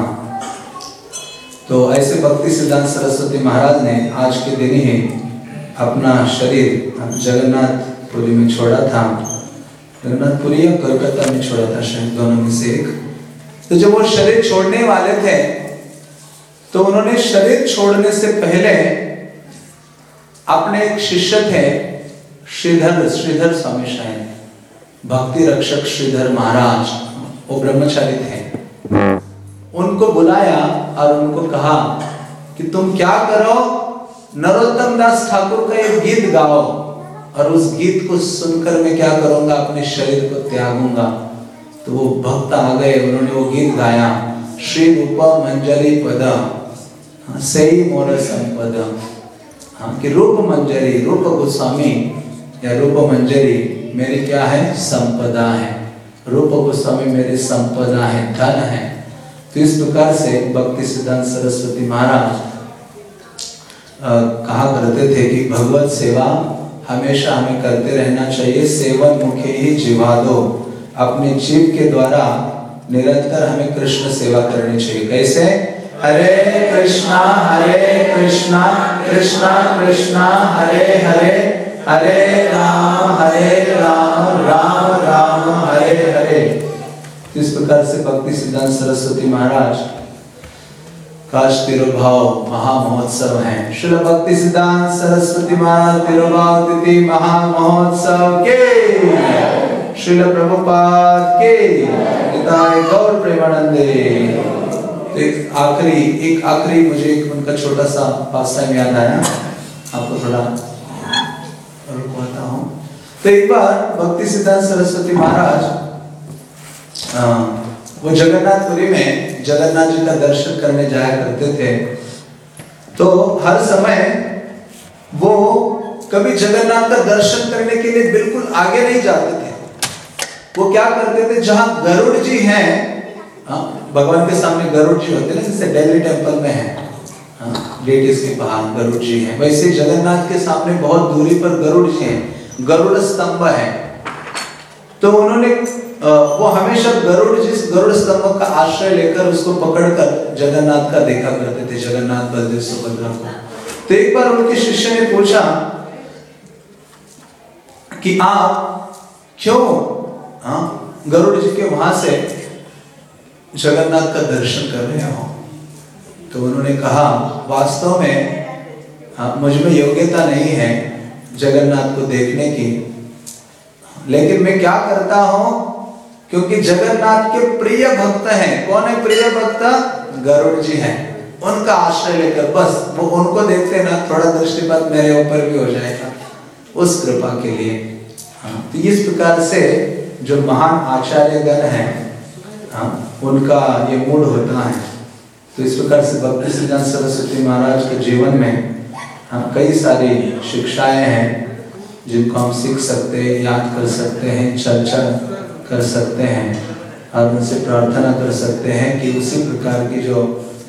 तो ऐसे भक्ति सिद्धांत सरस्वती महाराज ने आज के दिन ही अपना शरीर जगन्नाथपुरी में छोड़ा था, जगन्नाथपुरी या कोलकाता में छोड़ा था, शायद दोनों में से एक। तो जब वो शरीर छोड़ने वाले थे तो उन्होंने शरीर छोड़ने से पहले अपने एक शिष्य थे श्रीधर श्रीधर स्वामी शायद, भक्ति रक्षक श्रीधर महाराज, वो ब्रह्मचारी थे, उनको बुलाया और उनको कहा कि तुम क्या करो, नरोत्तम दास ठाकुर का एक गीत गाओ और उस गीत को सुनकर मैं क्या करूंगा, अपने शरीर को त्यागूंगा। तो वो भक्त आ गए, उन्होंने वो गीत गाया, श्री रूप मंजरी पद सही मोर संपद। हाँ, कि रूप मंजरी, रूप गोस्वामी या रूप मंजरी मेरी क्या है? संपदा है। रूप गोस्वामी मेरी संपदा है, धन है। तो इस प्रकार से भक्ति सिद्धांत सरस्वती महाराज कहा करते थे कि भगवत सेवा हमेशा हमें करते रहना चाहिए। सेवन मुखे ही जीवा दो, अपने जीव के द्वारा निरंतर हमें कृष्ण सेवा करनी चाहिए। कैसे? हरे कृष्णा हरे कृष्णा कृष्णा कृष्णा हरे हरे, हरे राम हरे राम राम राम हरे हरे। इस प्रकार से भक्ति सिद्धांत सरस्वती महाराज काश तिरुभाव महामहोत्सव है। श्रील भक्ति सिद्धांत सरस्वती महाराज तिरुभाव तिथि महामहोत्सव के, श्रील प्रभुपाद के, निताय गौर प्रेमानंदे। एक आखिरी एक आखिरी मुझे एक उनका छोटा सा पास याद आया, आपको थोड़ा और कहता हूँ। तो एक बार भक्ति सिद्धांत सरस्वती महाराज आ, वो जगन्नाथपुरी में जगन्नाथ जी का दर्शन करने जाया करते थे। तो हर समय वो कभी जगन्नाथ का दर्शन करने के लिए बिल्कुल आगे नहीं जाते थे। वो क्या करते थे, जहां गरुड़ जी हैं, भगवान के सामने गरुड़ जी होते हैं, जैसे दिल्ली टेम्पल में है लेडीज के बाहर गरुड़ जी हैं, वैसे जगन्नाथ के सामने बहुत दूरी पर गरुड़ जी हैं, गरुड़ स्तंभ है। तो उन्होंने वो हमेशा गरुड़ जिस गरुड़ स्तंभ का आश्रय लेकर उसको पकड़कर जगन्नाथ का देखा करते थे, जगन्नाथ बलदेव सुभद्रा को। तो एक बार उनके शिष्य ने पूछा कि आप क्यों हाँ गरुड़ जी के वहां से जगन्नाथ का दर्शन कर रहे हो? तो उन्होंने कहा, वास्तव में हाँ, मुझ में योग्यता नहीं है जगन्नाथ को देखने की, लेकिन मैं क्या करता हूं, क्योंकि जगन्नाथ के प्रिय भक्त हैं। कौन है प्रिय भक्त? गरुड़ जी हैं। उनका आश्रय लेकर बस वो उनको देखते ना, थोड़ा दृष्टिपात मेरे ऊपर भी हो जाएगा उस कृपा के लिए। हाँ, तो इस प्रकार से जो महान आचार्यगण हैं हाँ, उनका ये मूड होता है। तो इस प्रकार से भक्ति सिद्धांत सरस्वती महाराज के जीवन में हाँ, कई सारी शिक्षाएं हैं जिनको हम सीख सकते हैं, याद कर सकते हैं, चर्चा कर सकते हैं और उनसे प्रार्थना कर सकते हैं कि उसी प्रकार की जो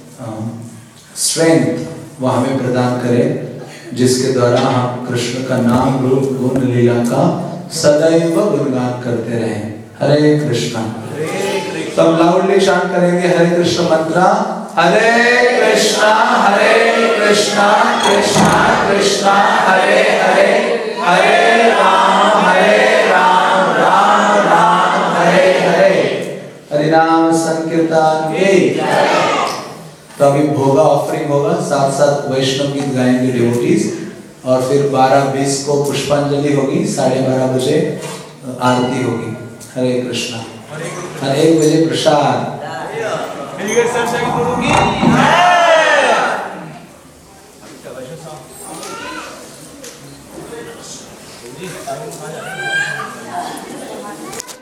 स्ट्रेंथ वो हमें प्रदान करे, जिसके द्वारा हम कृष्ण का नाम रूप गुण लीला का सदैव गुणगान करते रहें। हरे कृष्णा। तो हम लाउडली शांत करेंगे हरे कृष्ण मंत्र। हरे कृष्णा हरे कृष्णा कृष्णा कृष्णा हरे हरे, हरे राम हरे राम राम राम हरे हरे। हरि नाम संकीर्तन के। तो अभी भोगा ऑफरिंग होगा, साथ साथ वैष्णव गीत गाएंगे डिवोटीज, और फिर बारह बीस को पुष्पांजलि होगी, साढ़े बारह बजे आरती होगी। हरे कृष्णा। हर एक बजे प्रसाद। जी